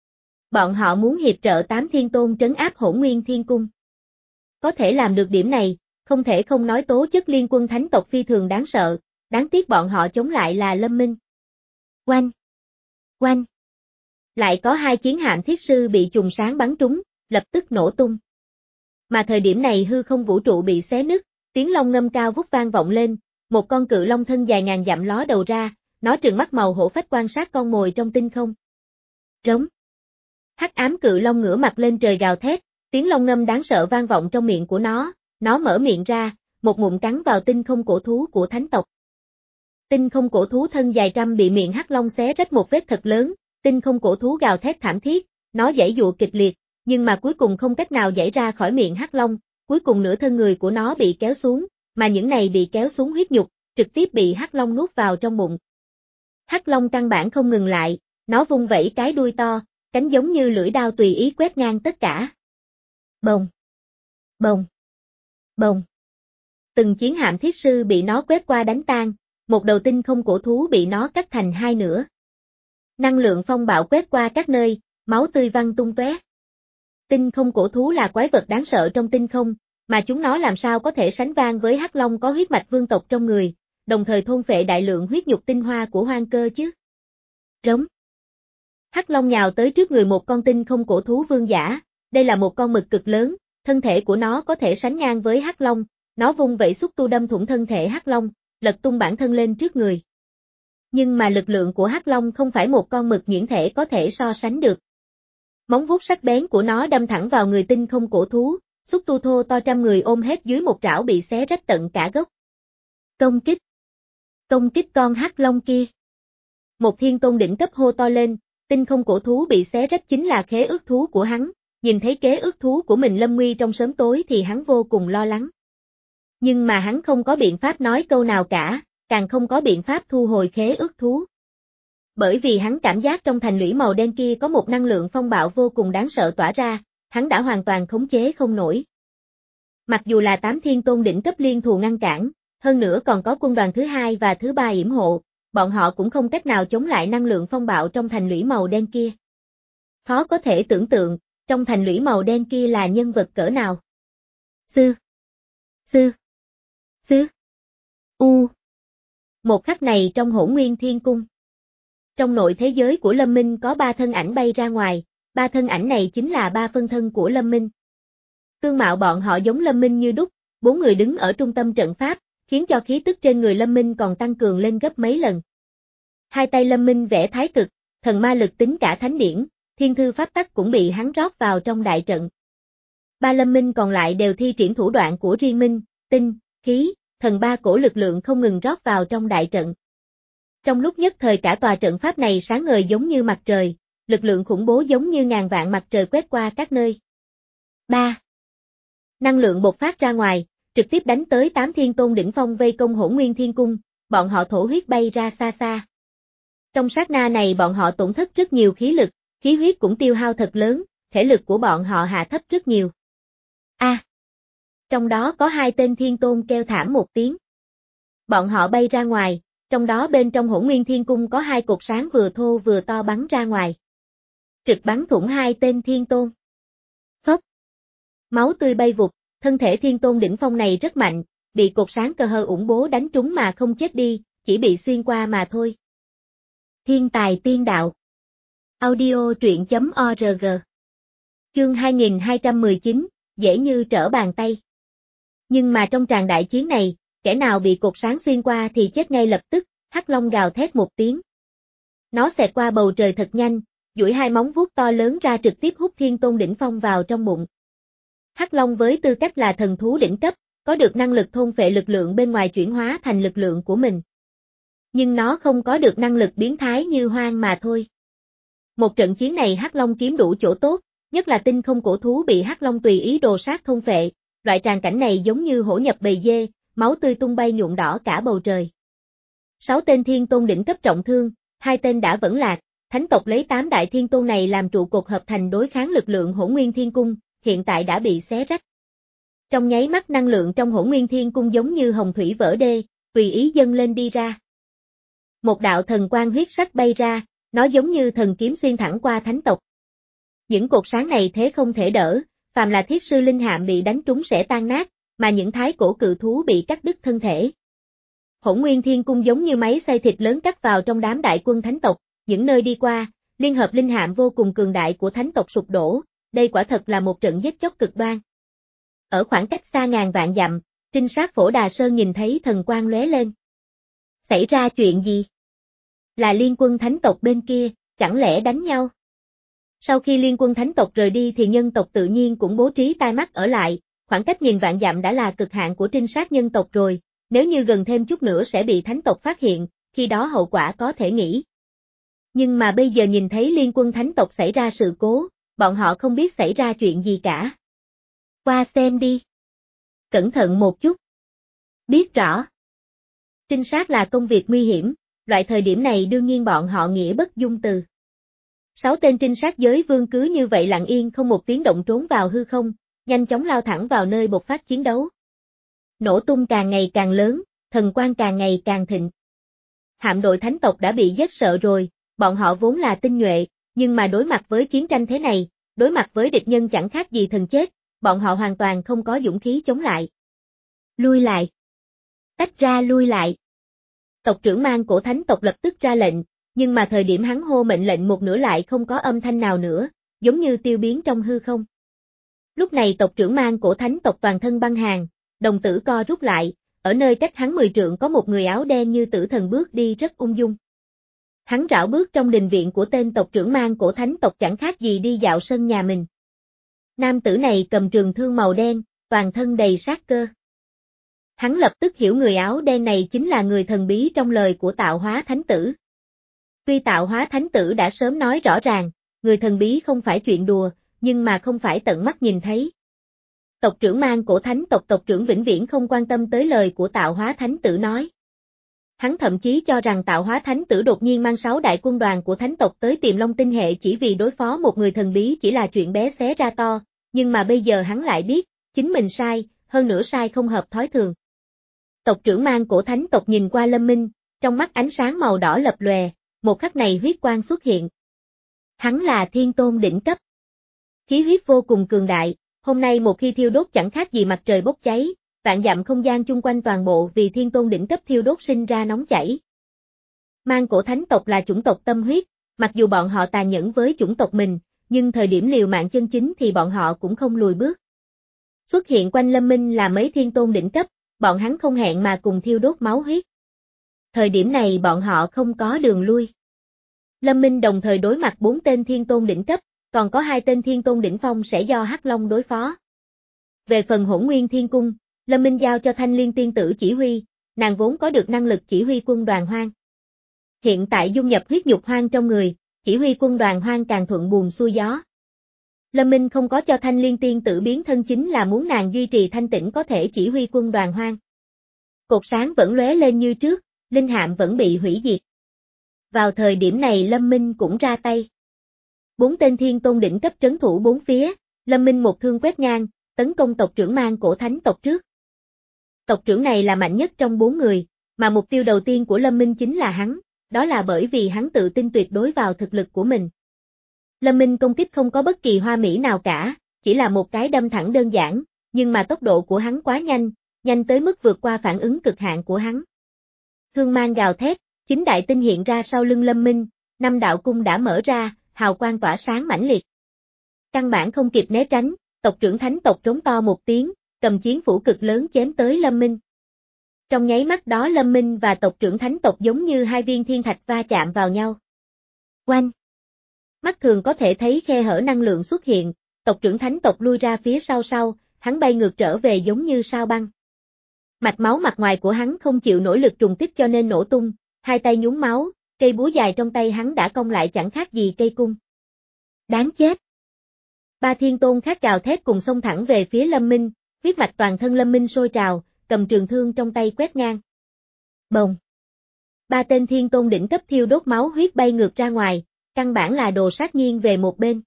Bọn họ muốn hiệp trợ tám Thiên Tôn trấn áp Hỗn Nguyên Thiên Cung. Có thể làm được điểm này, không thể không nói tố chất liên quân thánh tộc phi thường đáng sợ, đáng tiếc bọn họ chống lại là Lâm Minh. Oanh! Oanh! Lại có hai chiến hạm thiết sư bị trùng sáng bắn trúng, lập tức nổ tung. Mà thời điểm này hư không vũ trụ bị xé nứt, tiếng long ngâm cao vút vang vọng lên, một con cự long thân dài ngàn dặm ló đầu ra, nó trừng mắt màu hổ phách quan sát con mồi trong tinh không. Rống. Hắc ám cự long ngửa mặt lên trời gào thét, tiếng long ngâm đáng sợ vang vọng trong miệng của nó, nó mở miệng ra, một ngụm cắn vào tinh không cổ thú của thánh tộc. Tinh không cổ thú thân dài trăm bị miệng hắc long xé rách một vết thật lớn, tinh không cổ thú gào thét thảm thiết, nó giãy giụa kịch liệt, nhưng mà cuối cùng không cách nào giãy ra khỏi miệng hắc long, cuối cùng nửa thân người của nó bị kéo xuống, mà những này bị kéo xuống huyết nhục, trực tiếp bị hắc long nuốt vào trong bụng. Hắc long căn bản không ngừng lại, Nó vung vẩy cái đuôi to, cánh giống như lưỡi đao tùy ý quét ngang tất cả. Bồng, bồng, bồng. Từng chiến hạm thiết sư bị nó quét qua đánh tan, một đầu tinh không cổ thú bị nó cắt thành hai nửa. Năng lượng phong bạo quét qua các nơi, máu tươi văng tung tóe. Tinh không cổ thú là quái vật đáng sợ trong tinh không, mà chúng nó làm sao có thể sánh van với hắc long có huyết mạch vương tộc trong người, đồng thời thôn phệ đại lượng huyết nhục tinh hoa của hoang cơ chứ. Rống. Hắc long nhào tới trước người một con tinh không cổ thú vương giả, đây là một con mực cực lớn, thân thể của nó có thể sánh ngang với hắc long, nó vung vẩy xúc tu đâm thủng thân thể hắc long, lật tung bản thân lên trước người. Nhưng mà lực lượng của hắc long không phải một con mực nhuyễn thể có thể so sánh được. Móng vuốt sắc bén của nó đâm thẳng vào người tinh không cổ thú, xúc tu thô to trăm người ôm hết dưới một trảo bị xé rách tận cả gốc. Công kích! Công kích con hắc long kia! Một thiên tôn đỉnh cấp hô to lên, tinh không cổ thú bị xé rách chính là khế ước thú của hắn, nhìn thấy kế ước thú của mình lâm nguy trong sớm tối thì hắn vô cùng lo lắng. Nhưng mà hắn không có biện pháp nói câu nào cả, càng không có biện pháp thu hồi khế ước thú. Bởi vì hắn cảm giác trong thành lũy màu đen kia có một năng lượng phong bạo vô cùng đáng sợ tỏa ra, hắn đã hoàn toàn khống chế không nổi. Mặc dù là tám thiên tôn đỉnh cấp liên thù ngăn cản, hơn nữa còn có quân đoàn thứ hai và thứ ba yểm hộ, bọn họ cũng không cách nào chống lại năng lượng phong bạo trong thành lũy màu đen kia. Khó có thể tưởng tượng, trong thành lũy màu đen kia là nhân vật cỡ nào. Sư. Sư. Sư. U. Một khắc này trong Hỗn Nguyên Thiên Cung. Trong nội thế giới của Lâm Minh có ba thân ảnh bay ra ngoài, ba thân ảnh này chính là ba phân thân của Lâm Minh. Tương mạo bọn họ giống Lâm Minh như đúc, bốn người đứng ở trung tâm trận pháp, khiến cho khí tức trên người Lâm Minh còn tăng cường lên gấp mấy lần. Hai tay Lâm Minh vẽ thái cực, thần ma lực tính cả thánh điển, thiên thư pháp tắc cũng bị hắn rót vào trong đại trận. Ba Lâm Minh còn lại đều thi triển thủ đoạn của riêng mình, tinh, khí, thần ba cổ lực lượng không ngừng rót vào trong đại trận. Trong lúc nhất thời cả tòa trận pháp này sáng ngời giống như mặt trời, lực lượng khủng bố giống như ngàn vạn mặt trời quét qua các nơi. ba. Năng lượng bộc phát ra ngoài, trực tiếp đánh tới tám thiên tôn đỉnh phong vây công Hỗn Nguyên Thiên Cung, bọn họ thổ huyết bay ra xa xa. Trong sát na này bọn họ tổn thất rất nhiều khí lực, khí huyết cũng tiêu hao thật lớn, thể lực của bọn họ hạ thấp rất nhiều. A. À, trong đó có hai tên thiên tôn kêu thảm một tiếng. Bọn họ bay ra ngoài, trong đó bên trong Hỗn Nguyên Thiên Cung có hai cột sáng vừa thô vừa to bắn ra ngoài. Trực bắn thủng hai tên thiên tôn. Phốc. Máu tươi bay vụt, thân thể thiên tôn đỉnh phong này rất mạnh, bị cột sáng cơ hơ ủng bố đánh trúng mà không chết đi, chỉ bị xuyên qua mà thôi. Thiên tài tiên đạo. Audio truyện chấm org. Chương hai nghìn hai trăm mười chín, dễ như trở bàn tay. Nhưng mà trong tràng đại chiến này, kẻ nào bị cột sáng xuyên qua thì chết ngay lập tức, hắc long gào thét một tiếng. Nó xẹt qua bầu trời thật nhanh, duỗi hai móng vuốt to lớn ra trực tiếp hút thiên tôn đỉnh phong vào trong bụng. Hắc long với tư cách là thần thú đỉnh cấp, có được năng lực thôn phệ lực lượng bên ngoài chuyển hóa thành lực lượng của mình. Nhưng nó không có được năng lực biến thái như hoang mà thôi. Một trận chiến này hắc long kiếm đủ chỗ tốt, nhất là tinh không cổ thú bị hắc long tùy ý đồ sát thôn phệ, loại tràng cảnh này giống như hổ nhập bầy dê, máu tươi tung bay nhuộm đỏ cả bầu trời. Sáu tên thiên tôn đỉnh cấp trọng thương, hai tên đã vẫn lạc, thánh tộc lấy tám đại thiên tôn này làm trụ cột hợp thành đối kháng lực lượng Hỗn Nguyên Thiên Cung, hiện tại đã bị xé rách. Trong nháy mắt năng lượng trong Hỗn Nguyên Thiên Cung giống như hồng thủy vỡ đê, tùy ý dâng lên đi ra. Một đạo thần quang huyết sắc bay ra, nó giống như thần kiếm xuyên thẳng qua thánh tộc. Những cột sáng này thế không thể đỡ, phàm là thiết sư linh hạm bị đánh trúng sẽ tan nát, mà những thái cổ cự thú bị cắt đứt thân thể. Hỗn Nguyên Thiên Cung giống như máy xay thịt lớn cắt vào trong đám đại quân thánh tộc, những nơi đi qua, liên hợp linh hạm vô cùng cường đại của thánh tộc sụp đổ, đây quả thật là một trận giết chóc cực đoan. Ở khoảng cách xa ngàn vạn dặm, trinh sát Phổ Đà Sơn nhìn thấy thần quang lóe lên. Xảy ra chuyện gì? Là liên quân thánh tộc bên kia, chẳng lẽ đánh nhau? Sau khi liên quân thánh tộc rời đi thì nhân tộc tự nhiên cũng bố trí tai mắt ở lại, khoảng cách nghìn vạn dặm đã là cực hạn của trinh sát nhân tộc rồi, nếu như gần thêm chút nữa sẽ bị thánh tộc phát hiện, khi đó hậu quả có thể nghĩ. Nhưng mà bây giờ nhìn thấy liên quân thánh tộc xảy ra sự cố, bọn họ không biết xảy ra chuyện gì cả. Qua xem đi. Cẩn thận một chút. Biết rõ. Trinh sát là công việc nguy hiểm, loại thời điểm này đương nhiên bọn họ nghĩa bất dung từ. Sáu tên trinh sát giới vương cứ như vậy lặng yên không một tiếng động trốn vào hư không, nhanh chóng lao thẳng vào nơi bộc phát chiến đấu. Nổ tung càng ngày càng lớn, thần quang càng ngày càng thịnh. Hạm đội thánh tộc đã bị giết sợ rồi, bọn họ vốn là tinh nhuệ, nhưng mà đối mặt với chiến tranh thế này, đối mặt với địch nhân chẳng khác gì thần chết, bọn họ hoàn toàn không có dũng khí chống lại. Lui lại. Tách ra lui lại. Tộc trưởng mang cổ thánh tộc lập tức ra lệnh, nhưng mà thời điểm hắn hô mệnh lệnh một nửa lại không có âm thanh nào nữa, giống như tiêu biến trong hư không. Lúc này tộc trưởng mang cổ thánh tộc toàn thân băng hàng, đồng tử co rút lại, ở nơi cách hắn mười trượng có một người áo đen như tử thần bước đi rất ung dung. Hắn rảo bước trong đình viện của tên tộc trưởng mang cổ thánh tộc chẳng khác gì đi dạo sân nhà mình. Nam tử này cầm trường thương màu đen, toàn thân đầy sát cơ. Hắn lập tức hiểu người áo đen này chính là người thần bí trong lời của tạo hóa thánh tử. Tuy tạo hóa thánh tử đã sớm nói rõ ràng, người thần bí không phải chuyện đùa, nhưng mà không phải tận mắt nhìn thấy. Tộc trưởng mang cổ thánh tộc tộc trưởng vĩnh viễn không quan tâm tới lời của tạo hóa thánh tử nói. Hắn thậm chí cho rằng tạo hóa thánh tử đột nhiên mang sáu đại quân đoàn của thánh tộc tới tìm Long Tinh hệ chỉ vì đối phó một người thần bí chỉ là chuyện bé xé ra to, nhưng mà bây giờ hắn lại biết, chính mình sai, hơn nữa sai không hợp thói thường. Tộc trưởng mang cổ thánh tộc nhìn qua Lâm Minh, trong mắt ánh sáng màu đỏ lập lòe, một khắc này huyết quang xuất hiện. Hắn là thiên tôn đỉnh cấp. Khí huyết vô cùng cường đại, hôm nay một khi thiêu đốt chẳng khác gì mặt trời bốc cháy, vạn dặm không gian chung quanh toàn bộ vì thiên tôn đỉnh cấp thiêu đốt sinh ra nóng chảy. Mang cổ thánh tộc là chủng tộc tâm huyết, mặc dù bọn họ tàn nhẫn với chủng tộc mình, nhưng thời điểm liều mạng chân chính thì bọn họ cũng không lùi bước. Xuất hiện quanh Lâm Minh là mấy thiên tôn đỉnh cấp, bọn hắn không hẹn mà cùng thiêu đốt máu huyết. Thời điểm này bọn họ không có đường lui. Lâm Minh đồng thời đối mặt bốn tên thiên tôn đỉnh cấp, còn có hai tên thiên tôn đỉnh phong sẽ do Hắc Long đối phó. Về phần Hỗn Nguyên Thiên Cung, Lâm Minh giao cho Thanh Liên tiên tử chỉ huy, nàng vốn có được năng lực chỉ huy quân đoàn hoang. Hiện tại dung nhập huyết nhục hoang trong người, chỉ huy quân đoàn hoang càng thuận buồm xuôi gió. Lâm Minh không có cho Thanh Liên tiên tử biến thân chính là muốn nàng duy trì thanh tĩnh có thể chỉ huy quân đoàn hoang. Cột sáng vẫn lóe lên như trước, linh hạm vẫn bị hủy diệt. Vào thời điểm này Lâm Minh cũng ra tay. Bốn tên thiên tôn đỉnh cấp trấn thủ bốn phía, Lâm Minh một thương quét ngang, tấn công tộc trưởng mang cổ thánh tộc trước. Tộc trưởng này là mạnh nhất trong bốn người, mà mục tiêu đầu tiên của Lâm Minh chính là hắn, đó là bởi vì hắn tự tin tuyệt đối vào thực lực của mình. Lâm Minh công kích không có bất kỳ hoa mỹ nào cả, chỉ là một cái đâm thẳng đơn giản, nhưng mà tốc độ của hắn quá nhanh, nhanh tới mức vượt qua phản ứng cực hạn của hắn. Thương mang gào thét, chính đại tinh hiện ra sau lưng Lâm Minh, năm đạo cung đã mở ra, hào quang tỏa sáng mãnh liệt. Căn bản không kịp né tránh, tộc trưởng thánh tộc trống to một tiếng, cầm chiến phủ cực lớn chém tới Lâm Minh. Trong nháy mắt đó Lâm Minh và tộc trưởng thánh tộc giống như hai viên thiên thạch va chạm vào nhau. Oanh! Mắt thường có thể thấy khe hở năng lượng xuất hiện, tộc trưởng thánh tộc lui ra phía sau sau, hắn bay ngược trở về giống như sao băng. Mạch máu mặt ngoài của hắn không chịu nổi lực trùng kích cho nên nổ tung, hai tay nhúng máu, cây búa dài trong tay hắn đã cong lại chẳng khác gì cây cung. Đáng chết! Ba thiên tôn khác gào thét cùng xông thẳng về phía Lâm Minh, huyết mạch toàn thân Lâm Minh sôi trào, cầm trường thương trong tay quét ngang. Bồng! Ba tên thiên tôn đỉnh cấp thiêu đốt máu huyết bay ngược ra ngoài, căn bản là đồ sát nghiêng về một bên.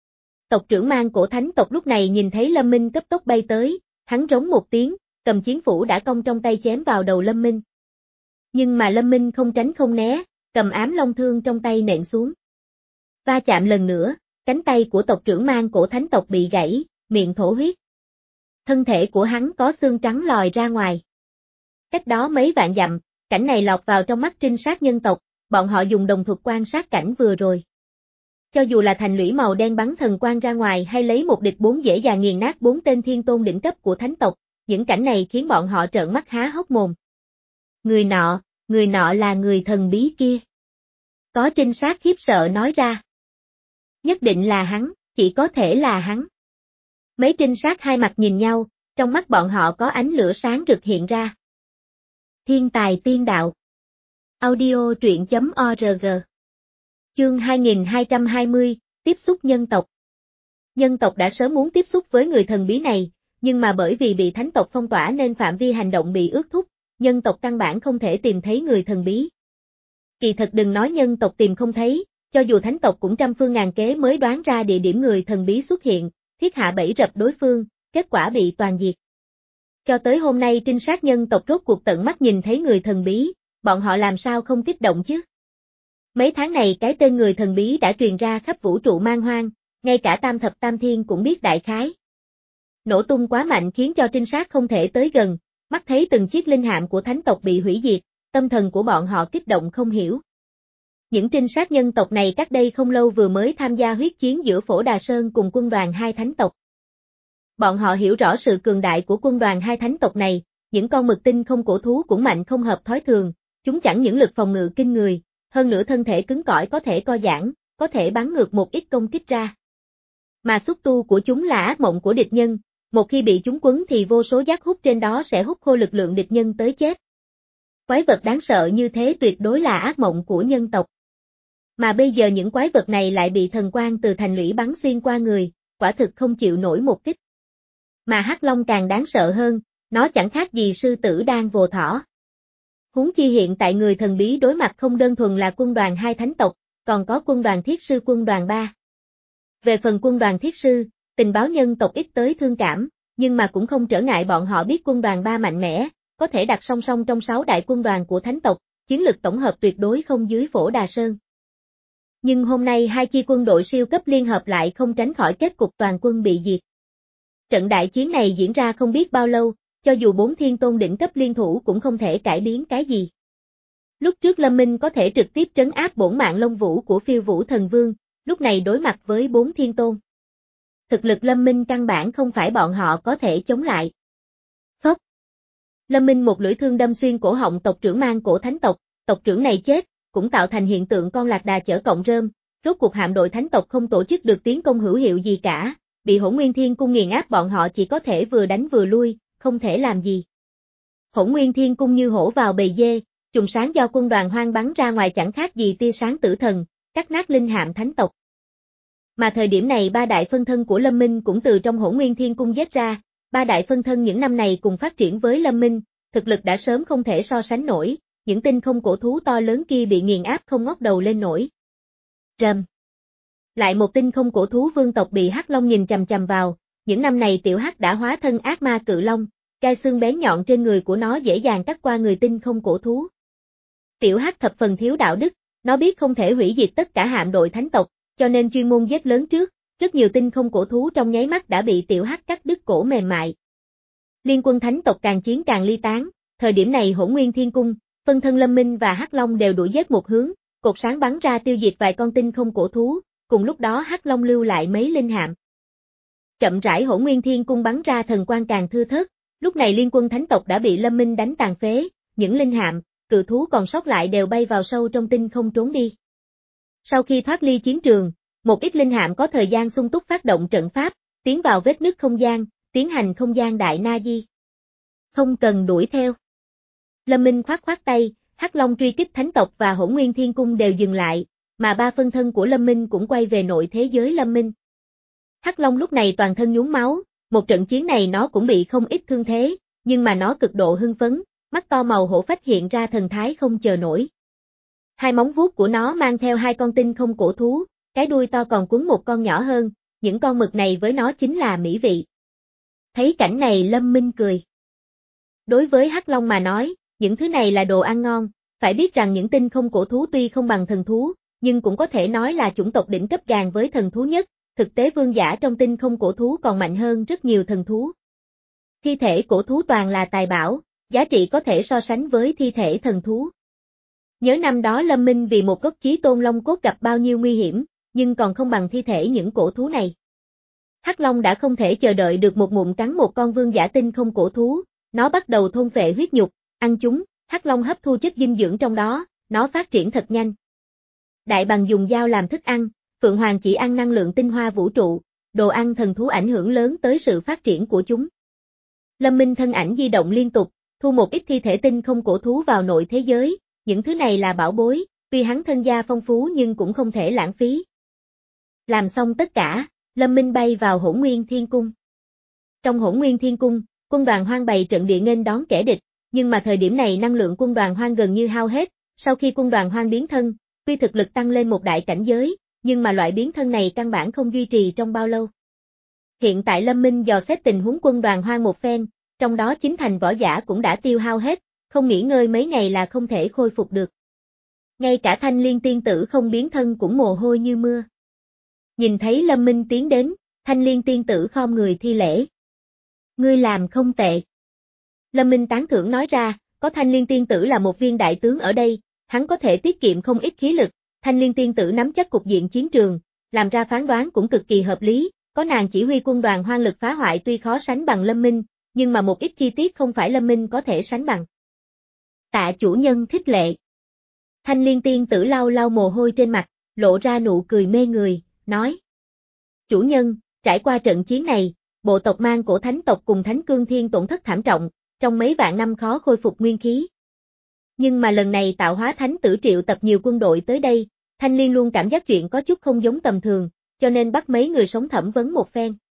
Tộc trưởng mang cổ thánh tộc lúc này nhìn thấy Lâm Minh cấp tốc bay tới, hắn rống một tiếng, cầm chiến phủ đã cong trong tay chém vào đầu Lâm Minh. Nhưng mà Lâm Minh không tránh không né, cầm ám long thương trong tay nện xuống. Va chạm lần nữa, cánh tay của tộc trưởng mang cổ thánh tộc bị gãy, miệng thổ huyết. Thân thể của hắn có xương trắng lòi ra ngoài. Cách đó mấy vạn dặm, cảnh này lọt vào trong mắt trinh sát nhân tộc, bọn họ dùng đồng thuật quan sát cảnh vừa rồi. Cho dù là thành lũy màu đen bắn thần quang ra ngoài hay lấy một địch bốn dễ dàng nghiền nát bốn tên thiên tôn đỉnh cấp của thánh tộc, những cảnh này khiến bọn họ trợn mắt há hốc mồm. Người nọ, người nọ là người thần bí kia. Có trinh sát khiếp sợ nói ra. Nhất định là hắn, chỉ có thể là hắn. Mấy trinh sát hai mặt nhìn nhau, trong mắt bọn họ có ánh lửa sáng rực hiện ra. Thiên tài tiên đạo. Audio truyện chấm org. Chương hai nghìn hai trăm hai mươi, tiếp xúc nhân tộc. Nhân tộc đã sớm muốn tiếp xúc với người thần bí này, nhưng mà bởi vì bị thánh tộc phong tỏa nên phạm vi hành động bị ước thúc, nhân tộc căn bản không thể tìm thấy người thần bí. Kỳ thật đừng nói nhân tộc tìm không thấy, cho dù thánh tộc cũng trăm phương ngàn kế mới đoán ra địa điểm người thần bí xuất hiện, thiết hạ bẫy rập đối phương, kết quả bị toàn diệt. Cho tới hôm nay trinh sát nhân tộc rốt cuộc tận mắt nhìn thấy người thần bí, bọn họ làm sao không kích động chứ? Mấy tháng này cái tên người thần bí đã truyền ra khắp vũ trụ man hoang, ngay cả tam thập tam thiên cũng biết đại khái. Nổ tung quá mạnh khiến cho trinh sát không thể tới gần, mắt thấy từng chiếc linh hạm của thánh tộc bị hủy diệt, tâm thần của bọn họ kích động không hiểu. Những trinh sát nhân tộc này cách đây không lâu vừa mới tham gia huyết chiến giữa Phổ Đà Sơn cùng quân đoàn hai thánh tộc. Bọn họ hiểu rõ sự cường đại của quân đoàn hai thánh tộc này, những con mực tinh không cổ thú cũng mạnh không hợp thói thường, chúng chẳng những lực phòng ngự kinh người, hơn nữa thân thể cứng cỏi có thể co giãn, có thể bắn ngược một ít công kích ra. Mà xúc tu của chúng là ác mộng của địch nhân, một khi bị chúng quấn thì vô số giác hút trên đó sẽ hút khô lực lượng địch nhân tới chết. Quái vật đáng sợ như thế tuyệt đối là ác mộng của nhân tộc. Mà bây giờ những quái vật này lại bị thần quang từ thành lũy bắn xuyên qua người, quả thực không chịu nổi một kích. Mà Hắc Long càng đáng sợ hơn, nó chẳng khác gì sư tử đang vồ thỏ. Huống chi hiện tại người thần bí đối mặt không đơn thuần là quân đoàn hai thánh tộc, còn có quân đoàn thiết sư quân đoàn ba. Về phần quân đoàn thiết sư, tình báo nhân tộc ít tới thương cảm, nhưng mà cũng không trở ngại bọn họ biết quân đoàn ba mạnh mẽ, có thể đặt song song trong sáu đại quân đoàn của thánh tộc, chiến lực tổng hợp tuyệt đối không dưới Phổ Đà Sơn. Nhưng hôm nay hai chi quân đội siêu cấp liên hợp lại không tránh khỏi kết cục toàn quân bị diệt. Trận đại chiến này diễn ra không biết bao lâu, cho dù bốn thiên tôn đỉnh cấp liên thủ cũng không thể cải biến cái gì. Lúc trước Lâm Minh có thể trực tiếp trấn áp bổn mạng Long Vũ của Phiêu Vũ Thần Vương, lúc này đối mặt với bốn thiên tôn. Thực lực Lâm Minh căn bản không phải bọn họ có thể chống lại. Phốc. Lâm Minh một lưỡi thương đâm xuyên cổ họng tộc trưởng mang cổ thánh tộc, tộc trưởng này chết, cũng tạo thành hiện tượng con lạc đà chở cọng rơm, rốt cuộc hạm đội thánh tộc không tổ chức được tiến công hữu hiệu gì cả, bị Hỗn Nguyên Thiên Cung nghiền áp bọn họ chỉ có thể vừa đánh vừa lui, không thể làm gì. Hỗn Nguyên Thiên Cung như hổ vào bầy dê, trùng sáng do quân đoàn hoang bắn ra ngoài chẳng khác gì tia sáng tử thần, cắt nát linh hạm thánh tộc. Mà thời điểm này ba đại phân thân của Lâm Minh cũng từ trong Hỗn Nguyên Thiên Cung giết ra, ba đại phân thân những năm này cùng phát triển với Lâm Minh, thực lực đã sớm không thể so sánh nổi, những tinh không cổ thú to lớn kia bị nghiền áp không ngóc đầu lên nổi. Rầm. Lại một tinh không cổ thú vương tộc bị Hắc Long nhìn chằm chằm vào, những năm này tiểu Hắc đã hóa thân ác ma cự long, gai xương bén nhọn trên người của nó dễ dàng cắt qua người tinh không cổ thú. Tiểu Hắc thập phần thiếu đạo đức, nó biết không thể hủy diệt tất cả hạm đội thánh tộc, cho nên chuyên môn giết lớn trước, rất nhiều tinh không cổ thú trong nháy mắt đã bị tiểu Hắc cắt đứt cổ mềm mại. Liên quân thánh tộc càng chiến càng ly tán, thời điểm này Hỗn Nguyên Thiên Cung, phân thân Lâm Minh và Hắc Long đều đuổi giết một hướng, cột sáng bắn ra tiêu diệt vài con tinh không cổ thú, cùng lúc đó Hắc Long lưu lại mấy linh hạm. Chậm rãi Hỗn Nguyên Thiên Cung bắn ra thần quang càng thưa thớt, lúc này liên quân thánh tộc đã bị Lâm Minh đánh tàn phế, những linh hạm, cự thú còn sót lại đều bay vào sâu trong tinh không trốn đi. Sau khi thoát ly chiến trường, một ít linh hạm có thời gian sung túc phát động trận pháp, tiến vào vết nứt không gian, tiến hành không gian đại na di. Không cần đuổi theo. Lâm Minh khoát khoát tay, Hắc Long truy kích thánh tộc và Hỗn Nguyên Thiên Cung đều dừng lại, mà ba phân thân của Lâm Minh cũng quay về nội thế giới Lâm Minh. Hắc Long lúc này toàn thân nhuốm máu, một trận chiến này nó cũng bị không ít thương thế, nhưng mà nó cực độ hưng phấn, mắt to màu hổ phách hiện ra thần thái không chờ nổi. Hai móng vuốt của nó mang theo hai con tinh không cổ thú, cái đuôi to còn quấn một con nhỏ hơn, những con mực này với nó chính là mỹ vị. Thấy cảnh này Lâm Minh cười. Đối với Hắc Long mà nói, những thứ này là đồ ăn ngon, phải biết rằng những tinh không cổ thú tuy không bằng thần thú, nhưng cũng có thể nói là chủng tộc đỉnh cấp gàn với thần thú nhất, thực tế vương giả trong tinh không cổ thú còn mạnh hơn rất nhiều thần thú. Thi thể cổ thú toàn là tài bảo, giá trị có thể so sánh với thi thể thần thú. Nhớ năm đó Lâm Minh vì một gốc chí tôn long cốt gặp bao nhiêu nguy hiểm, nhưng còn không bằng thi thể những cổ thú này. Hắc Long đã không thể chờ đợi được một ngụm cắn một con vương giả tinh không cổ thú, nó bắt đầu thôn phệ huyết nhục, ăn chúng, Hắc Long hấp thu chất dinh dưỡng trong đó, nó phát triển thật nhanh. Đại bàng dùng dao làm thức ăn, Phượng Hoàng chỉ ăn năng lượng tinh hoa vũ trụ, đồ ăn thần thú ảnh hưởng lớn tới sự phát triển của chúng. Lâm Minh thân ảnh di động liên tục, thu một ít thi thể tinh không cổ thú vào nội thế giới, những thứ này là bảo bối, tuy hắn thân gia phong phú nhưng cũng không thể lãng phí. Làm xong tất cả, Lâm Minh bay vào Hỗn Nguyên Thiên Cung. Trong Hỗn Nguyên Thiên Cung, quân đoàn hoang bày trận địa nghênh đón kẻ địch, nhưng mà thời điểm này năng lượng quân đoàn hoang gần như hao hết, sau khi quân đoàn hoang biến thân, tuy thực lực tăng lên một đại cảnh giới, nhưng mà loại biến thân này căn bản không duy trì trong bao lâu. Hiện tại Lâm Minh dò xét tình huống quân đoàn Hoang một phen, trong đó chính thành võ giả cũng đã tiêu hao hết, không nghỉ ngơi mấy ngày là không thể khôi phục được. Ngay cả Thanh Liên tiên tử không biến thân cũng mồ hôi như mưa. Nhìn thấy Lâm Minh tiến đến, Thanh Liên tiên tử khom người thi lễ. Ngươi làm không tệ. Lâm Minh tán thưởng nói ra, có Thanh Liên tiên tử là một viên đại tướng ở đây, hắn có thể tiết kiệm không ít khí lực. Thanh Liên tiên tử nắm chắc cục diện chiến trường, làm ra phán đoán cũng cực kỳ hợp lý, có nàng chỉ huy quân đoàn Hoang lực phá hoại tuy khó sánh bằng Lâm Minh, nhưng mà một ít chi tiết không phải Lâm Minh có thể sánh bằng. Tạ chủ nhân khích lệ. Thanh Liên tiên tử lau lau mồ hôi trên mặt, lộ ra nụ cười mê người, nói. Chủ nhân, trải qua trận chiến này, bộ tộc Mang Cổ Thánh tộc cùng Thánh Cương Thiên tổn thất thảm trọng, trong mấy vạn năm khó khôi phục nguyên khí. Nhưng mà lần này tạo hóa thánh tử triệu tập nhiều quân đội tới đây, Thanh Liên luôn cảm giác chuyện có chút không giống tầm thường, cho nên bắt mấy người sống thẩm vấn một phen.